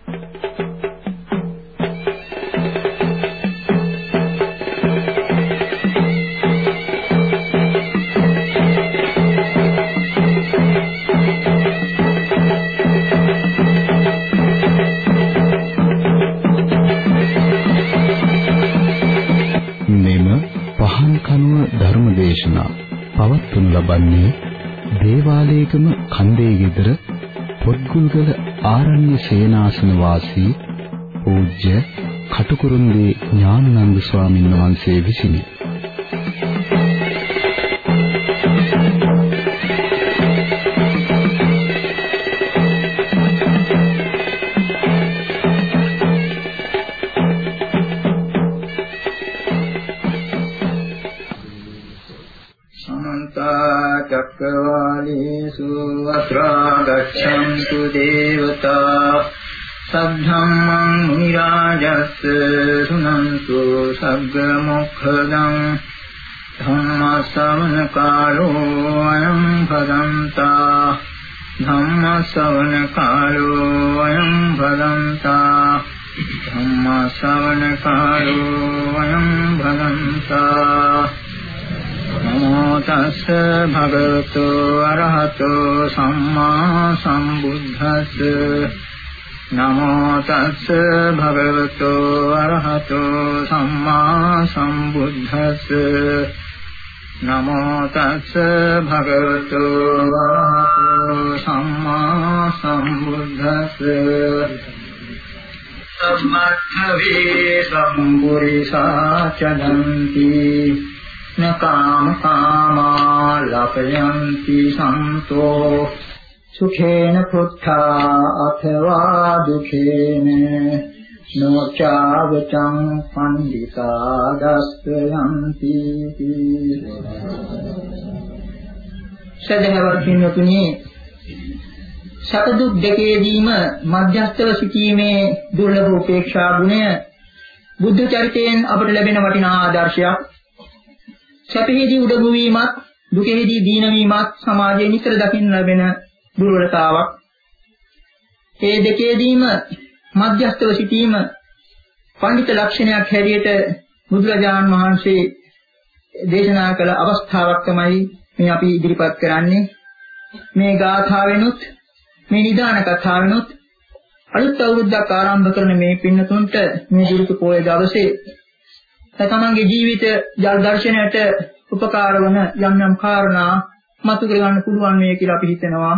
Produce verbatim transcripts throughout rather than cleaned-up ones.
පවත්වනු ලබන්නේ දේවාලයේගම කන්දේ ගෙදර පොත්ගුල්ගල ආරණ්‍ය සේනාසන වාසී පූජ්‍ය කටුකුරුන්දී ඥානানন্দ ස්වාමීන් වහන්සේ විසිනි. चक्रवालेषु अत्रा गच्छन्तु देवता सद्धम्मं मुनिराजस्य शृण्वन्तु सग्गमुखदं धम्मश्रवणकालो अयं भदन्ता धम्मश्रवणकालो अयं भदन्ता धम्मश्रवणकालो अयं भदन्ता नमो तस्स भगवतो अरहतो सम्मा सम्बुद्धस्स नमो तस्स भगवतो अरहतो सम्मा सम्बुद्धस्स नमो तस्स भगवतो अरहतो सम्मा सम्बुद्धस्स सम्मद्धवे सम्पुरिसा चलन्ति न काम कामा लपयन्ति संतो सुखेन पुत्था अथवा दुखेन नोचावचं पंडिता दस्यन्ति සදහවත් පින්වතුනි සැප දුක් දෙකේදීම මධ්‍යස්ථව සිටීමේ දුර්ලභ උපේක්ෂා ගුණය බුද්ධ චරිතයෙන් අපට ලැබෙන වටිනා ආදර්ශයක්. සැපෙහිදී උඩඟු වීමත් දුකෙහිදී දීන වීමත් සමාජයේ නිතර දකින්න ලැබෙන දුර්වලතාවක්. මේ දෙකේදීම මධ්‍යස්ථව සිටීම පඬිත ලක්ෂණයක් හැටියට බුදුරජාණන් වහන්සේ දේශනා කළ අවස්ථාවක් තමයි මේ අපි ඉදිරිපත් කරන්නේ. මේ ගාථාවෙනුත් මේ නිදාන කතාවෙනුත් අලුත් අවුරුද්දක් ආරම්භ කරන මේ පින්නතුන්ට මේ දිරුතු පොය දවසේ තමන්ගේ ජීවිත ජල් දර්ශනයට උපකාර වන යම් යම් කාරණා මතු කරගන්න පුළුවන් මේ කියලා අපි හිතනවා.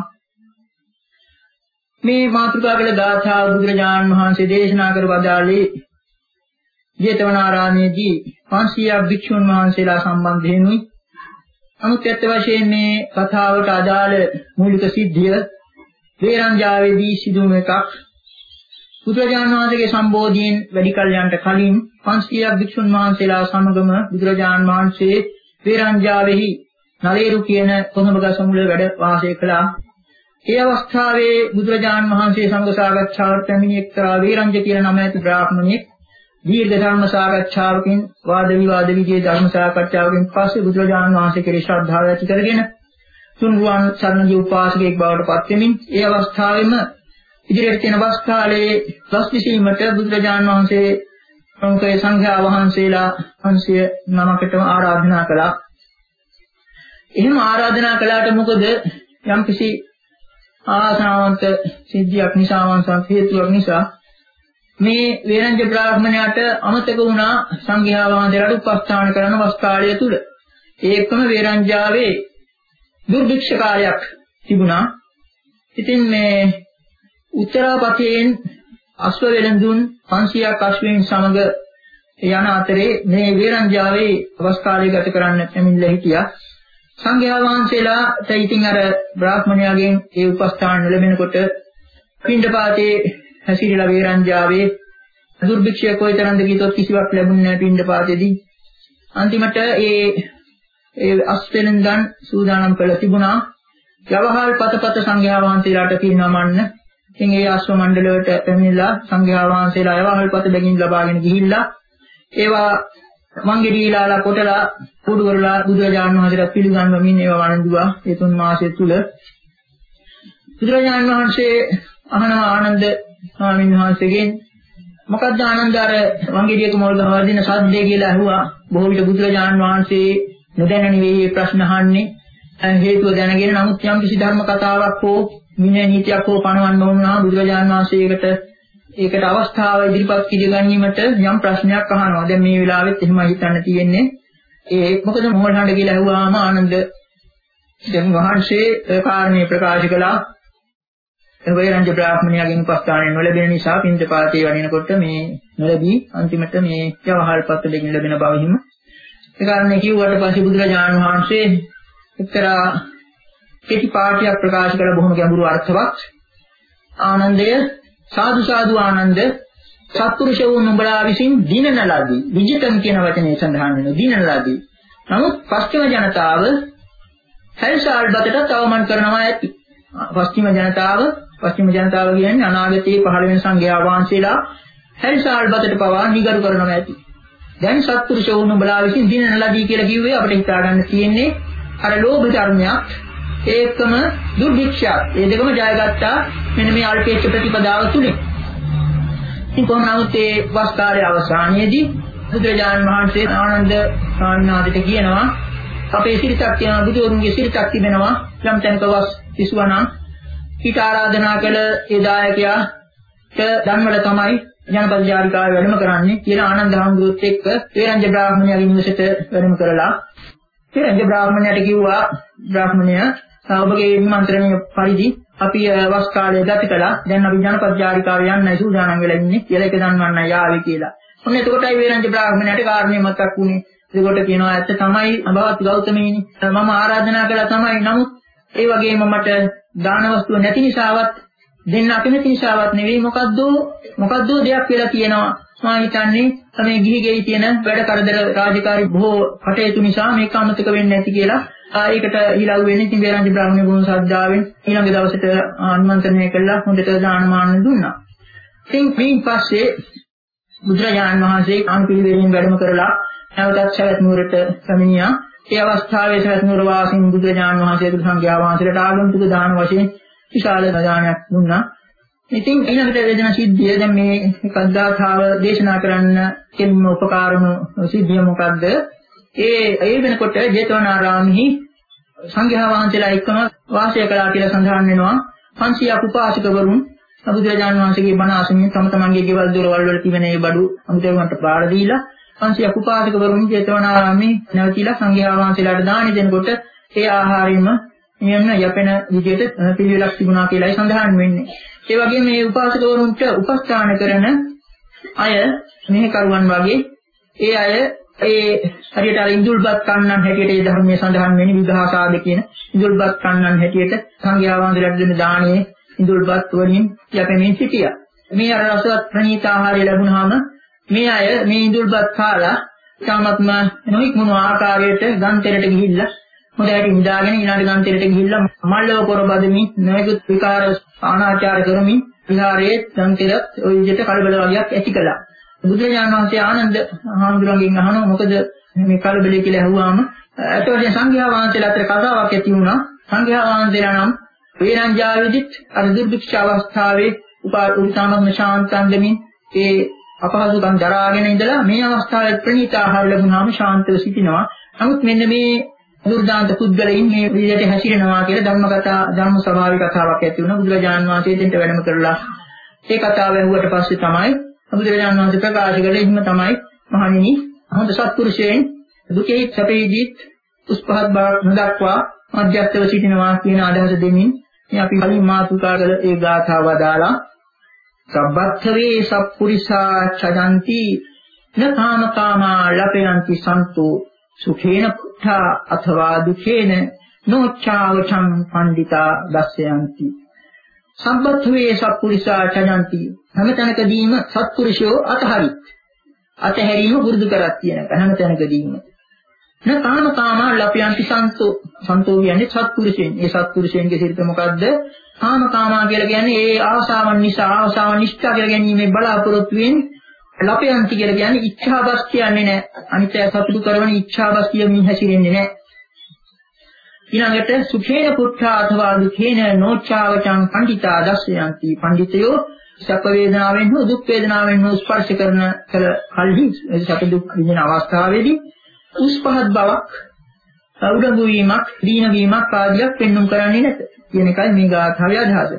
මේ මාතෘකා කළ ගාථා බුදුරජාණන් වහන්සේ දේශනා කර වදාළේ ජේතවනාරාමයේදී පන්සියයක් භික්ෂුන් වහන්සේලා සම්බන්ධයෙන්ුයි. නමුත් ඇත්ත වශයෙන් මේ කතාවට අදාළ මූලික සිද්ධිය වේරංජාවේදී සිදුවන එකක්. බුදුරජාණන් වහන්සේගේ සම්බෝධියෙන් වැඩි කලයන්ට කලින් පන්සියයක් භික්ෂුන් වහන්සේලා සමගම බුදුරජාණන් වහන්සේ වේරංජාවෙහි නලේරු කියන කොළඹ ගස මුල වැඩ වාසය කළා. ඒ අවස්ථාවේ බුදුරජාණන් වහන්සේ සමග සාකච්ඡාවට පැමිණි එක්තරා වේරංජ කියන නම ඇති බ්‍රාහ්මණයෙක් දීර්ඝ ධර්ම සාකච්ඡාවකින් වාද විවාද විජේ ධර්ම සාකච්ඡාවකින් පස්සේ බුදුරජාණන් වහන්සේ කෙරෙහි ශ්‍රද්ධාව ඇති කරගෙන තුන්රුවන් සරණදී උපාසකයෙක් බවට පත් වෙමින් ඒ අවස්ථාවේම ඉදිරියට තියෙන අවස්ථාවේ වස් විසීමට බුදුරජාණන් වහන්සේ ප්‍රමුඛ සංඝයා වහන්සේලා අංශය නමකටම ආරාධනා කළා. එහෙම ආරාධනා කළාට මොකද යම්කිසි ආසනාවන්ත සිද්ධියක් නිසා වංශාන්ත හේතුවක් නිසා මේ වේරංජ බ්‍රාහ්මණයාට අමතක වුණා සංඝයා වහන්සේලාට උපස්ථාන කරන අවස්ථාවය තුල. ඒකම වේරංජාවේ දුර්භික්ෂ කාලයක් තිබුණා. ඉතින් මේ උත්තරාපතයෙන් අශ්ව වෙළඳුන් පන්සියයක් අශ්වයන් සමග යන අතරේ මේ වේරංජාවේ අවස්ථාවේ ගත කරන්න පැමිණිලා හිටියා. සංඝයා වහන්සේලාට ඉතින් අර බ්‍රාහ්මණයාගෙන් ඒ උපස්ථාන ලැබෙනකොට පිණ්ඩපාතේ හැසිරලා වේරංජාවේ දුර්භික්ෂය කොයිතරම්ද කීතොත් කිසිවක් ලැබුණේ නැහැ පිණ්ඩපාතේදී. අන්තිමට ඒ ඒ අස්වෙලෙන්දන් සූදානම් කළ තිබුණා. යවහල් පතපත සංඝයා වහන්සේලාට පිරිනමන්න. ඉතින් ඒ අශ්ව මණ්ඩලයට පැමිණිලා සංඝයා වහන්සේලා යවහල් පත බැගින් ලබාගෙන ගිහිල්ලා ඒවා මංගෙඩීලාලා කොටලා කුඩු කරලා බුදුරජාණන් වහන්සේට පිළිගන්වමින් ඒවා වළඳුවා. ඒ තුන් මාසය තුල බුදුරජාණන් වහන්සේ අහනවා ආනන්ද ස්වාමීන් වහන්සේගෙන් මොකද්ද ආනන්ද අර වංගෙඩියක මොල් වදින සද්දේ කියලා අහුවා. බොහෝ විට බුදුරජාණන් වහන්සේ නොදැන නෙවෙයි ප්‍රශ්න අහන්නේ. හේතුව දැනගෙන නමුත් යම් කිසි ධර්ම කතාවක් හෝ විනය නීතියක් හෝ පනවන්න ඕන නම් බුදුරජාණන් වහන්සේකට ඒකට අවස්ථාව ඉදිරිපත් කිර ගැනීමට යම් ප්‍රශ්නයක් අහනවා. දැන් මේ වෙලාවෙත් එහෙම හිතන්න තියෙන්නේ. ඒ මොකද මොහොල් හඬ කියලා අහුවාම ආනන්ද දැන් වහන්සේ කාරණේ ප්‍රකාශ කළා. වේරංජ බ්‍රාහ්මණයාගෙන් උපස්ථානය නොලැබෙන නිසා පින්දපාතේ වඩිනකොට මේ නොලැබී අන්තිමට මේ යවහල් පත්‍ර දෙකින් ලැබෙන බව හිම. ඒ කාරණේ කිව්වට පස්සේ බුදුරජාණන් වහන්සේ එක්තරා කෙටි පාඨයක් ප්‍රකාශ කළ බොහොම ගැඹුරු අර්ථවත්. ආනන්දය සාදු සාදු ආනන්ද සත්පුරුෂ වූ නුඹලා විසින් දිනන ලදී. විජිතම් කියන වචනේ සඳහන් වෙනවා. දිනන ලදී. නමුත් පස්චිම ජනතාව හැල්සාල් බතට අවමන් කරනවා ඇති. පස්චිම ජනතාව පස්චිම ජනතාව කියන්නේ අනාගතයේ පහළ වෙන සංඝයා වහන්සේලා හැල්සාල් බතට පවා නිගරු කරනවා ඇති. දැන් සත්පුරුෂ වූ නුඹලා විසින් දිනන ලදී කියලා කිව්වේ අපිට හිතා ගන්න තියෙන්නේ අර ලෝභ ධර්මයක් ඒකම දුර්භික්ෂයක්. ඒ දෙකම ජයගත්තා මෙන්න මේ අල්පේච්ඡ ප්‍රතිපදාව තුලින්. ඉතින් කොහොම නමුත් ඒ වස්කාරයේ අවසානයේදී බුදුරජාණන් වහන්සේ ආනන්ද සාන්නාදිට කියනවා අපේ සිරිතක් තියෙනවා බුදුරුන්ගේ සිරිතක් තිබෙනවා යම් තැනක වස් විශ්වනම් ඊට ආරාධනා කළ ඒ දායකයාට ධම්මල තමයි ජනපද ජාරිකාවේ වැඩම කරන්නේ කියලා ආනන්ද හාමුදුරුවොත් එක්ක වේරංජ බ්‍රාහ්මණයාගේ නිවසට වැඩම කරලා වේරංජ බ්‍රාහ්මණයාට කිව්වා බ්‍රාහ්මණයා ඔබගේ නිමන්ත්‍රණය පරිදි අපි වස් කාලය ගත කළා. දැන් අපි ජනපද ජාරිකාවේ යන්නයි සූදානම් වෙලා ඉන්නේ කියලා ඒක දන්වන්නයි ආවේ කියලා. ඔන්න එතකොටයි වේරංජ බ්‍රාහ්මණයාට කාරණේ මතක් වුණේ. ඒකට කියනවා ඇත්ත තමයි අභවත් ගෞතමීනි මම ආරාධනා කළා තමයි. නමුත් ඒ වගේම මට දාන වස්තුව නැති නිසාවත් දෙන්න අකමැති නිසාවත් නෙවෙයි මොකද්ද මොකද්ද දෙයක් කියලා කියනවා. මා හිතන්නේ මේ ගිහි ගෙයි තියෙන වැඩ කරදර රාජකාරී බොහෝ කටයුතු නිසා මේක අමතක වෙන්නේ නැති කියලා ඒකට ඊළඟ වෙන්නේ ඉතින් වේරංජ බ්‍රාහ්මණ ගුණ සද්ධාවෙන් ඊළඟ දවසට ආමන්ත්‍රණය කළා හොඳට දානමාන දුන්නා. ඉතින් මේ පස්සේ බුදුරජාණන් වහන්සේ කාන්තිවිවරයෙන් වැඩම කරලා නැවතත් සවැත් නුවරට පැමිණියා. ඒ අවස්ථාවේ සවැත් නුවර වාසීන් බුදුරජාණන් වහන්සේ සංඝයා වහන්සේලාට ආගන්තුක දාන වශයෙන් විශාල දානයක් දුන්නා. ඉතින් ඊළඟට වේදනා සිද්ධිය දැන් මේ කද්දාතාව දේශනා කරන්න කෙනෙම උපකාරම සිද්ධිය මොකද්ද? ඒ ඒ වෙනකොට ජේතවනාරාමෙහි සංඝයා වහන්සේලා එක්කම වාසය කළා කියලා සඳහන් වෙනවා. පන්සියයක් උපාසකවරුන් බුදුරජාණන් වහන්සේගේ බණ අසමින් තම තමන්ගේ ගෙවල් දොරවල් වල තිබෙන ඒ බඩු අමුතේවන්ට බාර දීලා පන්සියයක් උපාසකවරුන් ජේතවනාරාමේ නැවතිලා සංඝයා වහන්සේලාට දානි දෙනකොට ඒ ආහාරයෙන්ම නියම යැපෙන විදිහට පිළිවෙලක් තිබුණා කියලායි සඳහන් වෙන්නේ. ඒ වගේම මේ උපාසකවරුන්ට උපස්ථාන කරන අය මෙහෙකරුවන් වගේ ඒ අය ඒ හරියට අර ඉඳුල්පත් කන්නන් හැටියට ඒ ධර්මයේ සඳහන් වෙන්නේ විඝාසාද කියන ඉඳුල්පත් කන්නන් හැටියට සංඝයා වහන්සේලාට දෙන දානයේ ඉඳුල්පත් වලින් යැපෙමින් සිටියා. මේ අර රසවත් ප්‍රණීත ආහාරය ලැබුණාම මේ අය මේ ඉඳුල්පත් කාලා සාමත්ම නොයික්මුණු ආකාරයට ගන්තෙරට ගිහිල්ලා හොඳට නිදාගෙන ඊළඟ ගන්තෙරට ගිහිල්ලා මල්ලව පොරබදමින් නොයෙකුත් විකාර ආනාචාර කරමින් විහාරයේ ගන්තෙරත් ওই විදිහට කලබල වගේක් ඇති කළා. බුදුරජාණන් වහන්සේ ආනන්ද හාමුදුරන්ගෙන් අහනවා මොකද මේ කලබලයි කියලා අහුවාම අතෝරේ සංඝයා වහන්සේලා අතර කතාවක් ඇති වුණා. සංඝයා වහන්සේලා නම් වේරංජාවේදීත් අර දුර්භික්ෂ අවස්ථාවේ උපාසාමත්ම ශාන්තන්දමින් ඒ අපහසුකම් දරාගෙන ඉඳලා මේ අවස්ථාවේ ප්‍රණීත ආහාර ලැබුණාම ශාන්තව සිටිනවා. නමුත් මෙන්න මේ දුර්දාන්ත පුද්ගලයන් මේ විදිහට හැසිරෙනවා කියලා ධර්ම කතා ධර්ම ස්වභාවික කතාවක් ඇති වුණා. බුදුරජාණන් වහන්සේ දෙන්න වැඩම කරලා ඒ කතාව ඇහුවට පස්සේ තමයි බුදුරජාණන් වහන්සේ ප්‍රකාශ කළේ එහෙම තමයි මහණෙනි හොඳ සත්පුරුෂයන් දුකේ සැපේදීත් උස්පහත් බවක් නොදක්වා මධ්‍යස්ථව සිටිනවා කියන අදහස දෙමින් මේ අපි කලින් මාතෘකා කළ ඒ ගාථාව දාලා සබ්බත්ථවේ සප්පුරිසා චදන්ති නකාම කාමා ලපයන්ති සන්තෝ සුඛේන පුත්තා අथवा දුඛේන නොච්ඡාවචං පණ්ඩිතා දස්සයන්ති. සම්බත්වේ සත්පුරුෂා චජන්ති හැම තැනකදීම සත්පුරුෂයෝ අතහරිත් අතහැරීම පුරුදු කරත් කියන හැම තැනකදීම න කාම කාමා ලපයන්ති සන්තෝ සන්තෝ කියන්නේ සත්පුරුෂයන්. ඒ සත්පුරුෂයන්ගේ සිරිත මොකද්ද? කාම කාමා කියලා කියන්නේ ඒ ආසාවන් නිසා ආසාවන් ඉෂ්ඨ කියලා ගැනීමේ බලාපොරොත්තු වෙන්නේ. ලපයන්ති කියලා කියන්නේ ඉච්ඡාබස් කියන්නේ නැහැ. අනිත්‍ය සතුටු කරවන ඉච්ඡාබස් කියමින් හැසිරෙන්නේ නැහැ. ඊළඟට සුඛේන පුත්තා අथवा දුඛේන නොච්ඡාවචං පණ්ඩිතා දස්සයන්ති. පඬිතයෝ සැප වේදනාවෙන් හෝ දුක් වේදනාවෙන් හෝ ස්පර්ශ කරන කල කල්හි සැප දුක් විඳින අවස්ථාවේදී උස් පහත් බවක් උඩඟු වීමක් දීන වීමක් ආදියක් පෙන්වුම් කරන්නේ නැත කියන එකයි මේ ගාථාවේ අදහස.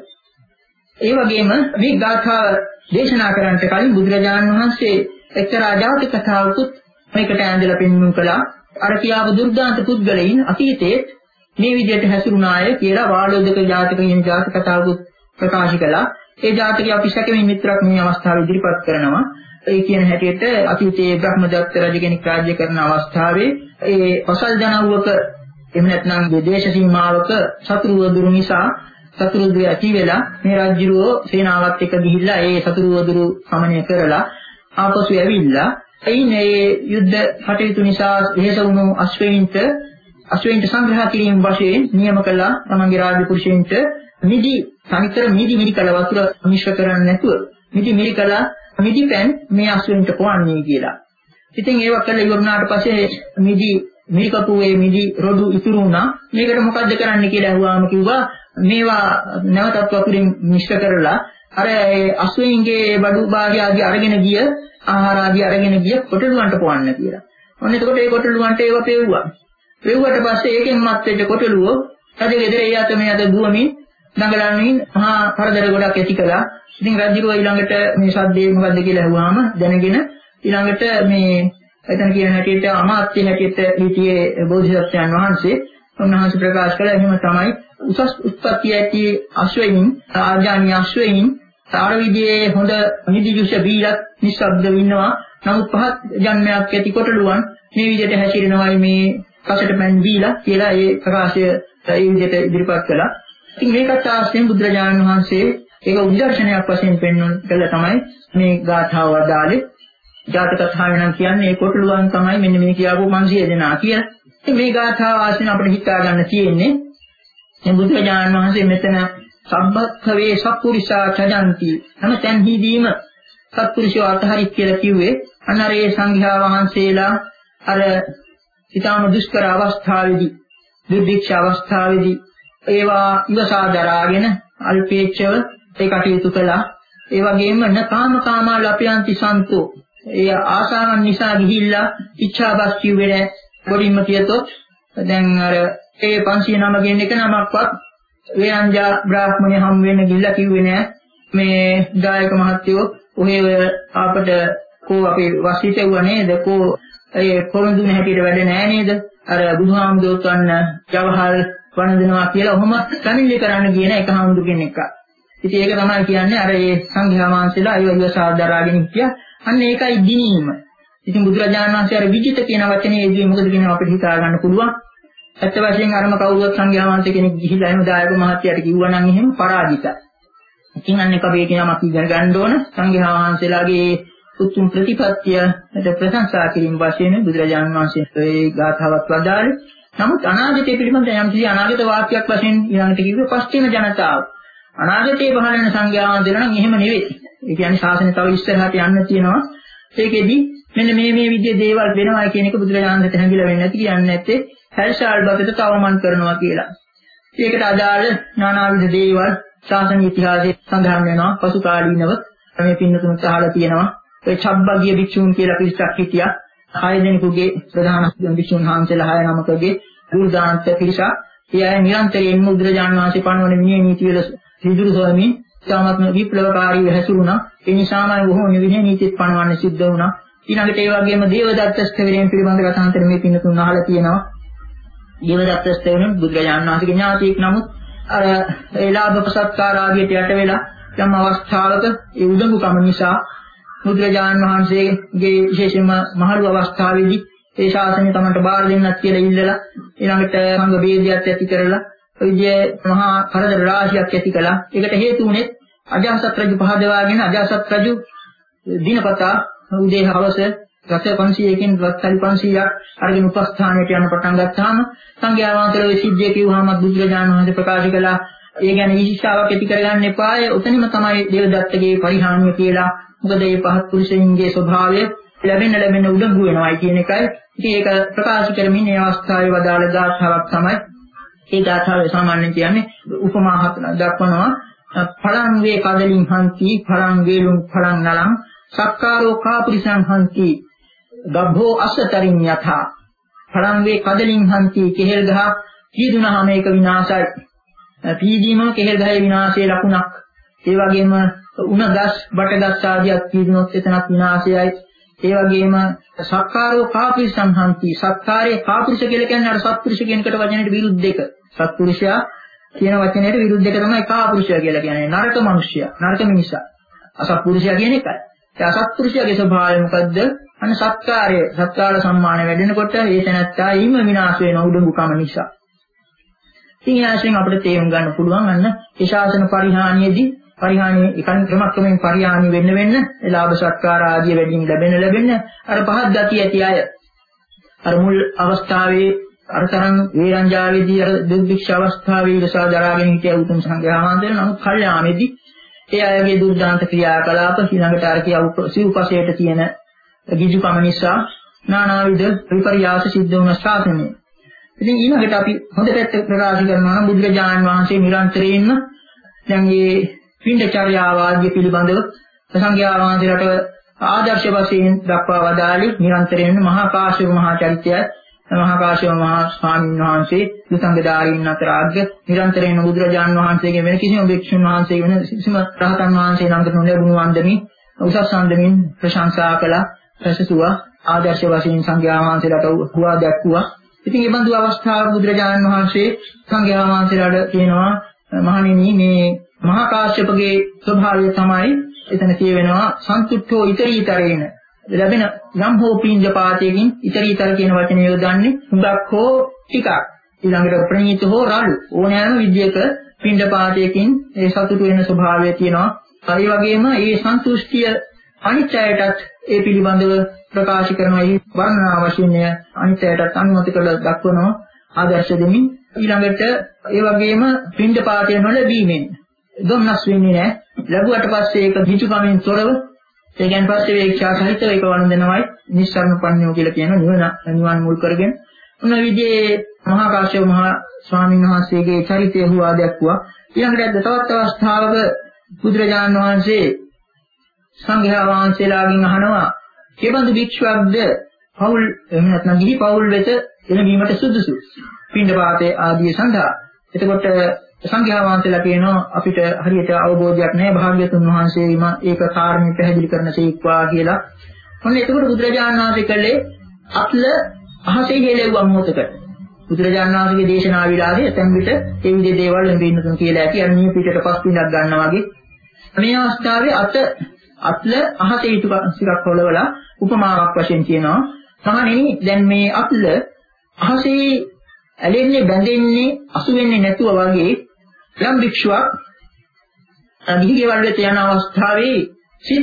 ඒ වගේම මේ ගාථාව දේශනා කරන්නට කලින් බුදුරජාණන් වහන්සේ එක්තරා ජාති කතාවකුත් මේකට ඇඳලා පෙන්වුම් කළා. අර කියාපු දුර්දාන්ත පුද්ගලයන් අතීතයේ මේ විදිහට හැසිරුණාය කියලා වාලෝදක ජාතක කියන ජාතක කතාවකුත් ප්‍රකාශ කළා. ඒ ජාතකය අපි සැකමින් විතරක් මේ අවස්ථාවේ ඉදිරිපත් කරනවා. ඒ කියන හැටියට අතීතයේ බ්‍රහ්මදත්ත රජ කෙනෙක් රාජ්‍ය කරන අවස්ථාවේ ඒ පසල් ජනවක එහෙම නැත්නම් විදේශ සීමාවක සතුරුවදුරු නිසා සතුරුදු ඇති වෙලා මේ රාජ්‍යරෝ සේනාවත් එක්ක ගිහිල්ලා ඒ සතුරුවදුරු සමනය කරලා ආපසු ඇවිල්ලා එයින් ඒ යුද්ධ කටයුතු නිසා වෙහෙස වුණු අශ්වයින්ට අශ්වයින්ට සංග්‍රහ කිරීම වශයෙන් නියම කළා තමන්ගේ රාජ්‍ය පුරුෂයින්ට මිදි සංකර මිදි මිදි කළ වතුර මිශ්‍ර කරන්නේ නැතුව මිදි මිදි කළ මිදි පෑන් මේ අශ්වයින්ට පොවන්නේ කියලා. ඉතින් ඒව කළා ඉවරනාට පස්සේ මිදි මිරිකපුවේ මිදි රොඩු ඉතුරු වුණා. මේකට මොකද්ද කරන්න කියලා අහුවාම කිව්වා මේවා නැවතත් වතුරින් මිශ්‍ර කරලා අර අශ්වයින්ගේ බඩු භාගය ආදී අරගෙන ගිය ආහාර ආදී අරගෙන ගිය කොටලුවන්ට පොවන්න කියලා. ඔන්න එතකොට ඒ කොටලුවන්ට ඒව පෙව්වා. පෙව්වට පස්සේ ඒකෙන් මත් වෙච්ච කොටලුව රජගෙදර ඒ අත මේ අත දුවමින් දඟලමින් මහා කරදර ගොඩක් ඇති කළා. ඉතින් රජුරුව ඊළඟට මේ සද්දේ මොකද්ද කියලා අහුවාම දැනගෙන ඊළඟට මේ එතන කියන හැටියට අමාත්‍ය හැටියට හිටියේ බෝධිසත්වයන් වහන්සේ උන්වහන්සේ ප්‍රකාශ කළා එහෙම තමයි උසස් උත්පත්ති ඇති අශ්වයින් ආජානීය අශ්වයින් සාර විදියේ හොඳ නිදිජුෂ බීලක් නිශ්ශබ්දව ඉන්නවා. නමුත් පහත් ජන්මයක් ඇති කොටලුවන් මේ විදිහට හැසිරෙනවායි මේ කසට පැන් බීලා කියලා ඒ ප්‍රකාශය ඒ විදිහට ඉදිරිපත් කළා. ඉතින් මේකට ආශ්‍රයෙන් බුදුරජාණන් වහන්සේ ඒක උද්දර්ශනයක් වශයෙන් පෙන්වන කළ තමයි මේ ගාථාව අදාළේ. ජාතක කතාව නම් කියන්නේ කොටලුවන් තමයි මෙන්න මේ කියවපු පන්සිය දෙනා කියලා. ඉතින් මේ ගාථාව ආශ්‍රයෙන් අපිට හිතා ගන්න තියෙන්නේ මේ බුදුරජාණන් වහන්සේ මෙතන සම්බත්ථවේ සත්පුරුෂා චජಂತಿ හැම තැන්හිදීම සත්පුරුෂෝ අතහරි කියලා කිව්වේ අනරේ සංඝයා වහන්සේලා අර ඊටම දුෂ්කර අවස්ථාවේදී දුර්භික්ෂ අවස්ථාවේදී ඒවා ඉවසා දරාගෙන අල්පේච්ඡව ඒ කටයුතු කළා. ඒ වගේම නකාම කාමා ලපයන්ති සන්තෝ ඒ ආසාවන් නිසා ගිහිල්ලා ඉච්ඡාබස් කිව්වේ ගොඩින්ම කියතොත් දැන් අර ඒ පන්සිය නම කියන එක නමක්වත් වේයන්ජා බ්‍රාහ්මණය හම් වෙන්න ගිහිල්ලා කිව්වේ නෑ මේ දායක මහත්තයෝ ඔහේ අපට කෝ අපේ වස්තිතෙව්ව නේද කෝ ඒ කොරඳුනේ හැටියට වැඩ නෑ නේද අර බුදුහාමුදුරුවෝ කන්න ජවහල් වන්දනවා කියලා ඔහොම කණිලි කරන්න කියන එක හාමුදුරු කෙනෙක්. ඉතින් ඒක තමයි කියන්නේ අර ඒ සංඝයා වහන්සේලා අයව ඉවසා දරාගෙන හිටියා. අන්න ඒකයි දිනීම. ඉතින් බුදුරජාණන් වහන්සේ අර විජිත කියන වචනේ එදී මොකද කියනවා අපිට හිතා ගන්න පුළුවන්. ඇත්ත වශයෙන් අරම කවුරුත් සංඝයා වහන්සේ කෙනෙක් ගිහිලා එහෙම දායක මහත්තයාට කිව්වා නම් එහෙම පරාජිතයි. ඉතින් අන්න එක මේ කියනමක් ඉගෙන ගන්න ඕන සංඝයා වහන්සේලාගේ උතුම් ප්‍රතිපත්තියට ප්‍රශංසා කිරීම වශයෙන් බුදුරජාණන් වහන්සේ ඒ ගාථාවත් වදාළේ. නමුත් අනාගතය පිළිබඳ යම් කිසි අනාගත වාක්‍යයක් වශයෙන් ඊළඟට කිව්වේ පස්චිම ජනතාව. අනාගතයේ පහළ වෙන සංඝයා වහන්සේලා නම් එහෙම නෙවෙයි. ඒ කියන්නේ ශාසනය තව ඉස්සරහට යන්න තියෙනවා. ඒකෙදි මෙන්න මේ මේ විදිහේ දේවල් වෙනවා කියන එක බුදුරජාණන්ට හැංගිලා වෙන්නේ නැති කියන්නේ නැත්තේ හැල්ශාල් බතට තවමන් කරනවා කියලා. ඒකට අදාළ නානාවිධ දේවල් ශාසන ඉතිහාසයේ සඳහන් වෙනවා. පසු කාලීනව මේ පින්නතුන්ට අහලා තියෙනවා. ඒ චබ්බගිය භික්ෂූන් කියලා පිරිසක් හිටියා. හය දෙනෙකුගේ ප්‍රධාන භික්ෂුන් වහන්සේලා හය නමකගේ දුර්දාන්ත පිරිසක්. ඒ අය නිරන්තරයෙන්ම බුදුරජාණන් වහන්සේ පනවන විනය නීති වල සිදුරු සොයමින් සාමත්ම විප්ලවකාරීව හැසිරුණා. ඒ නිසාම බොහෝ විනය නීතිත් පනවන්න සිද්ධ වුණා. ඊළඟට ඒ වගේම දේවදත්ත ස්ථවිරයන් පිළිබඳ කතාන්තර මේ පින්නතුන් අහලා තියෙනවා. දේවදත්ත ස්ථවිරයන් බුදුරජාණන් වහන්සේගේ ඥාතියෙක් නමුත් අර ඒ ලාභ ප්‍රසත්කාර ආදියට යට වෙලා යම් අවස්ථාවක ඒ උදඟුකම නිසා බුදුරජාණන් වහන්සේගේ විශේෂයෙන්ම මහලු අවස්ථාවේදී ඒ ශාසනය තමන්ට බාර දෙන්නත් කියලා ඉල්ලලා ඊළඟට සංඝ බේදයක් ඇති කරලා ඔය විදිහේ මහා කරදර රාශියක් ඇති කළා. ඒකට හේතු වුණේ අජාසත් රජු පහදවාගෙන අජාසත් රජු දිනපතා උදේ හවස රත පන්සියයකින් රත්තරි පන්සියයක් අරගෙන උපස්ථානයට යන පටන් ගත්තාම සංඝයා වහන්සේලා ඒ සිද්ධිය කිව්වහම බුදුරජාණන් වහන්සේ ප්‍රකාශ කළා ඒ ගැන විශේෂාවක් ඇති කරගන්න එපාය. උතනින්ම තමයි දේවදත්තගේ පරිහානිය කියලා. මොකද මේ පහත් පුරුෂයන්ගේ ස්වභාවය ලැබෙන්න ලැබෙන්න උඩඟු වෙනවායි කියන එකයි. ඉතින් ඒක ප්‍රකාශ කරමින් මේ අවස්ථාවේ වදාළ ගාථාවක් තමයි. ඒ ගාථාවේ සාමාන්‍යයෙන් කියන්නේ උපමා හතක් දක්වනවා. පරං වේ කදලින් හන්ති පරං වේලුම් පරං නලං සක්කාරෝ කාපුරිසං හන්ති ගබ්බෝ අසතරින් යථා පරං වේ කදලින් හන්ති කෙහෙල් ගහ පීදුනහම ඒක විනාශයි. පීදීම කෙහෙල් ගහේ විනාශයේ ලකුණක්. ඒ වගේම උණ ගස් බට ගස් ආදියක් පීදුනොත් එතනක් විනාශයයි. ඒ වගේම සක්කාරෝ කාපුරිසං හන්ති සක්කාරයේ කාපුරුෂ කියලා කියන්නේ අර සත්පුරුෂ කියන එකට වචනයට විරුද්ධ එක. සත්පුරුෂයා කියන වචනයට විරුද්ධ එක තමයි කාපුරුෂයා කියලා කියන්නේ. නරක මිනිසයා, නරක මිනිසා. අසත්පුරුෂයා කියන එකයි. ඒ අසත්පුරුෂයාගේ ස්වභාවය මොකද්ද? අන්න සත්කාරය, සත්කාර සම්මාන වැඩෙනකොට ඒ තැනත්තා ඊම විනාශ වෙන උඩඟුකම නිසා. ඉතින් ආශෙන් අපිට තේරුම් ගන්න පුළුවන් අන්න ඒ ශාසන පරිහානියේදී පරිහානිය එකන් ක්‍රමක්‍රමයෙන් පරිහානිය වෙන්න වෙන්න ඒ ලාභ සත්කාර ආදී වැඩිම ලැබෙන ලැබෙන අර පහත් ගතිය ඇති අය අර මුල් අවස්ථාවේ අර තරම් වේරංජාවේදී අර දුක්ඛ අවස්ථාවේ ඉරසා දරාගෙන හිටිය උතුම් සංඝයා වහන්සේලා නමුත් කල්යාමේදී ඒ අයගේ දුර්දාන්ත ක්‍රියාකලාප ඊළඟට අර කිය සිව්පසයට තියෙන ගිජුකම නිසා නානාවිද විපර්යාස සිද්ධ වුණ ශාසනය. ඉතින් ඊළඟට අපි හොඳ පැත්ත ප්‍රකාශ කරනවා නම් බුදුරජාණන් වහන්සේ නිරන්තරයෙන්ම දැන් මේ පින්ඩචර්යාව ආදී පිළිබඳව සංඝයා වහන්සේලාට ආදර්ශ වශයෙන් දක්වා වදාළි නිරන්තරයෙන්ම මහා කාශ්‍යප මහා චරිතය මහා කාශ්‍යප මහා ස්වාමීන් වහන්සේ දුසංගදාරින් අතර ආග්ග නිරන්තරයෙන්ම බුදුරජාණන් වහන්සේගේ වෙන කිසිම භික්ෂුන් වහන්සේ වෙන කිසිම රහතන් වහන්සේ ළඟට නොලැබුණු වන්දමින් උසස් වන්දමින් ප්‍රශංසා කළා ප්‍රශසුවා ආදර්ශ වශයෙන් සංඝයා වහන්සේලාට හුවා දැක්වුවා. ඉතින් මේ බඳු අවස්ථාවක බුදුරජාණන් වහන්සේ සංඝයා වහන්සේලාට කියනවා මහණෙනි මේ මහා කාශ්‍යපගේ ස්වභාවය තමයි එතන කියවෙනවා සන්තුට්ඨෝ ඉතරීතරේන ලැබෙන යම් හෝ පින්ජපාතයකින් ඉතරීතර කියන වචනේ යොදන්නේ හුඟක් හෝ ටිකක් ඊළඟට ප්‍රණීත හෝ රළු ඕනෑම විද්‍යක පින්ජපාතයකින් ඒ සතුටු වෙන ස්වභාවය තියෙනවා. ඒ වගේම මේ සන්තුෂ්ටිය අනිත්‍යයටත් ඒ පිළිබඳව ප්‍රකාශ කරනවා. මේ වර්ණනා වශයෙන් අනිත්‍යයටත් අනුමත කළ දක්වනවා ආදර්ශ දෙමින්. ඊළඟට ඒ වගේම පින්ජපාතය නොලැබීමෙන් දුම්නස් වෙන්නේ නැහැ. ලැබුවට පස්සේ ඒක හිතුකමෙන් තොරව ඒ කියන්නේ පස්සේ වේක්ෂා සහිතව ඒක වන්දනමයි නිස්සාරණ පඤ්ඤෝ කියලා කියන නිවන නිවන් මුල් කරගෙන උන විදිහේ මහා කාශ්‍යප මහා ස්වාමීන් වහන්සේගේ චරිතය හුවා දැක්වුවා. ඊළඟට තවත් අවස්ථාවක බුදුරජාණන් වහන්සේ සංඝයා වහන්සේලාගෙන් අහනවා "කෙබඳු භික්ෂුවක්ද පෞල් එහෙම නැත්නම් ගිහි පෞල් වෙත එළඹීමට සුදුසු පින්ඩපාතේ ආදී සඳහා?" එතකොට සංඝයා වහන්සේලා කියනවා අපිට හරියට අවබෝධයක් නැහැ භාග්‍යතුන් වහන්සේම ඒක කාරණේ පැහැදිලි කරන සීක්වා කියලා. ඔන්න එතකොට බුදුරජාණන් වහන්සේ කළේ අත්ල අහසේ හෙලෙව්වා මොහොතකට. බුදුරජාණන් වහන්සේගේ දේශනා විලාසය ඇතැම් විට ඒ විදිහේ දේවල් වෙන්න තුන් කියලා ඇති අර නිය පිටට පස් පිටක් ගන්නවා වගේ. මේ අවස්ථාවේ අත අත්ල අහසේ ටිකක් හොලවලා උපමාවක් වශයෙන් කියනවා. සමහරෙනි දැන් මේ අත්ල අහසේ ඇලෙන්නේ බැඳෙන්නේ අසු වෙන්නේ නැතුව වගේ යම් භික්ෂුවක් ගිහිගෙවල් වෙත යන අවස්ථාවේ සිත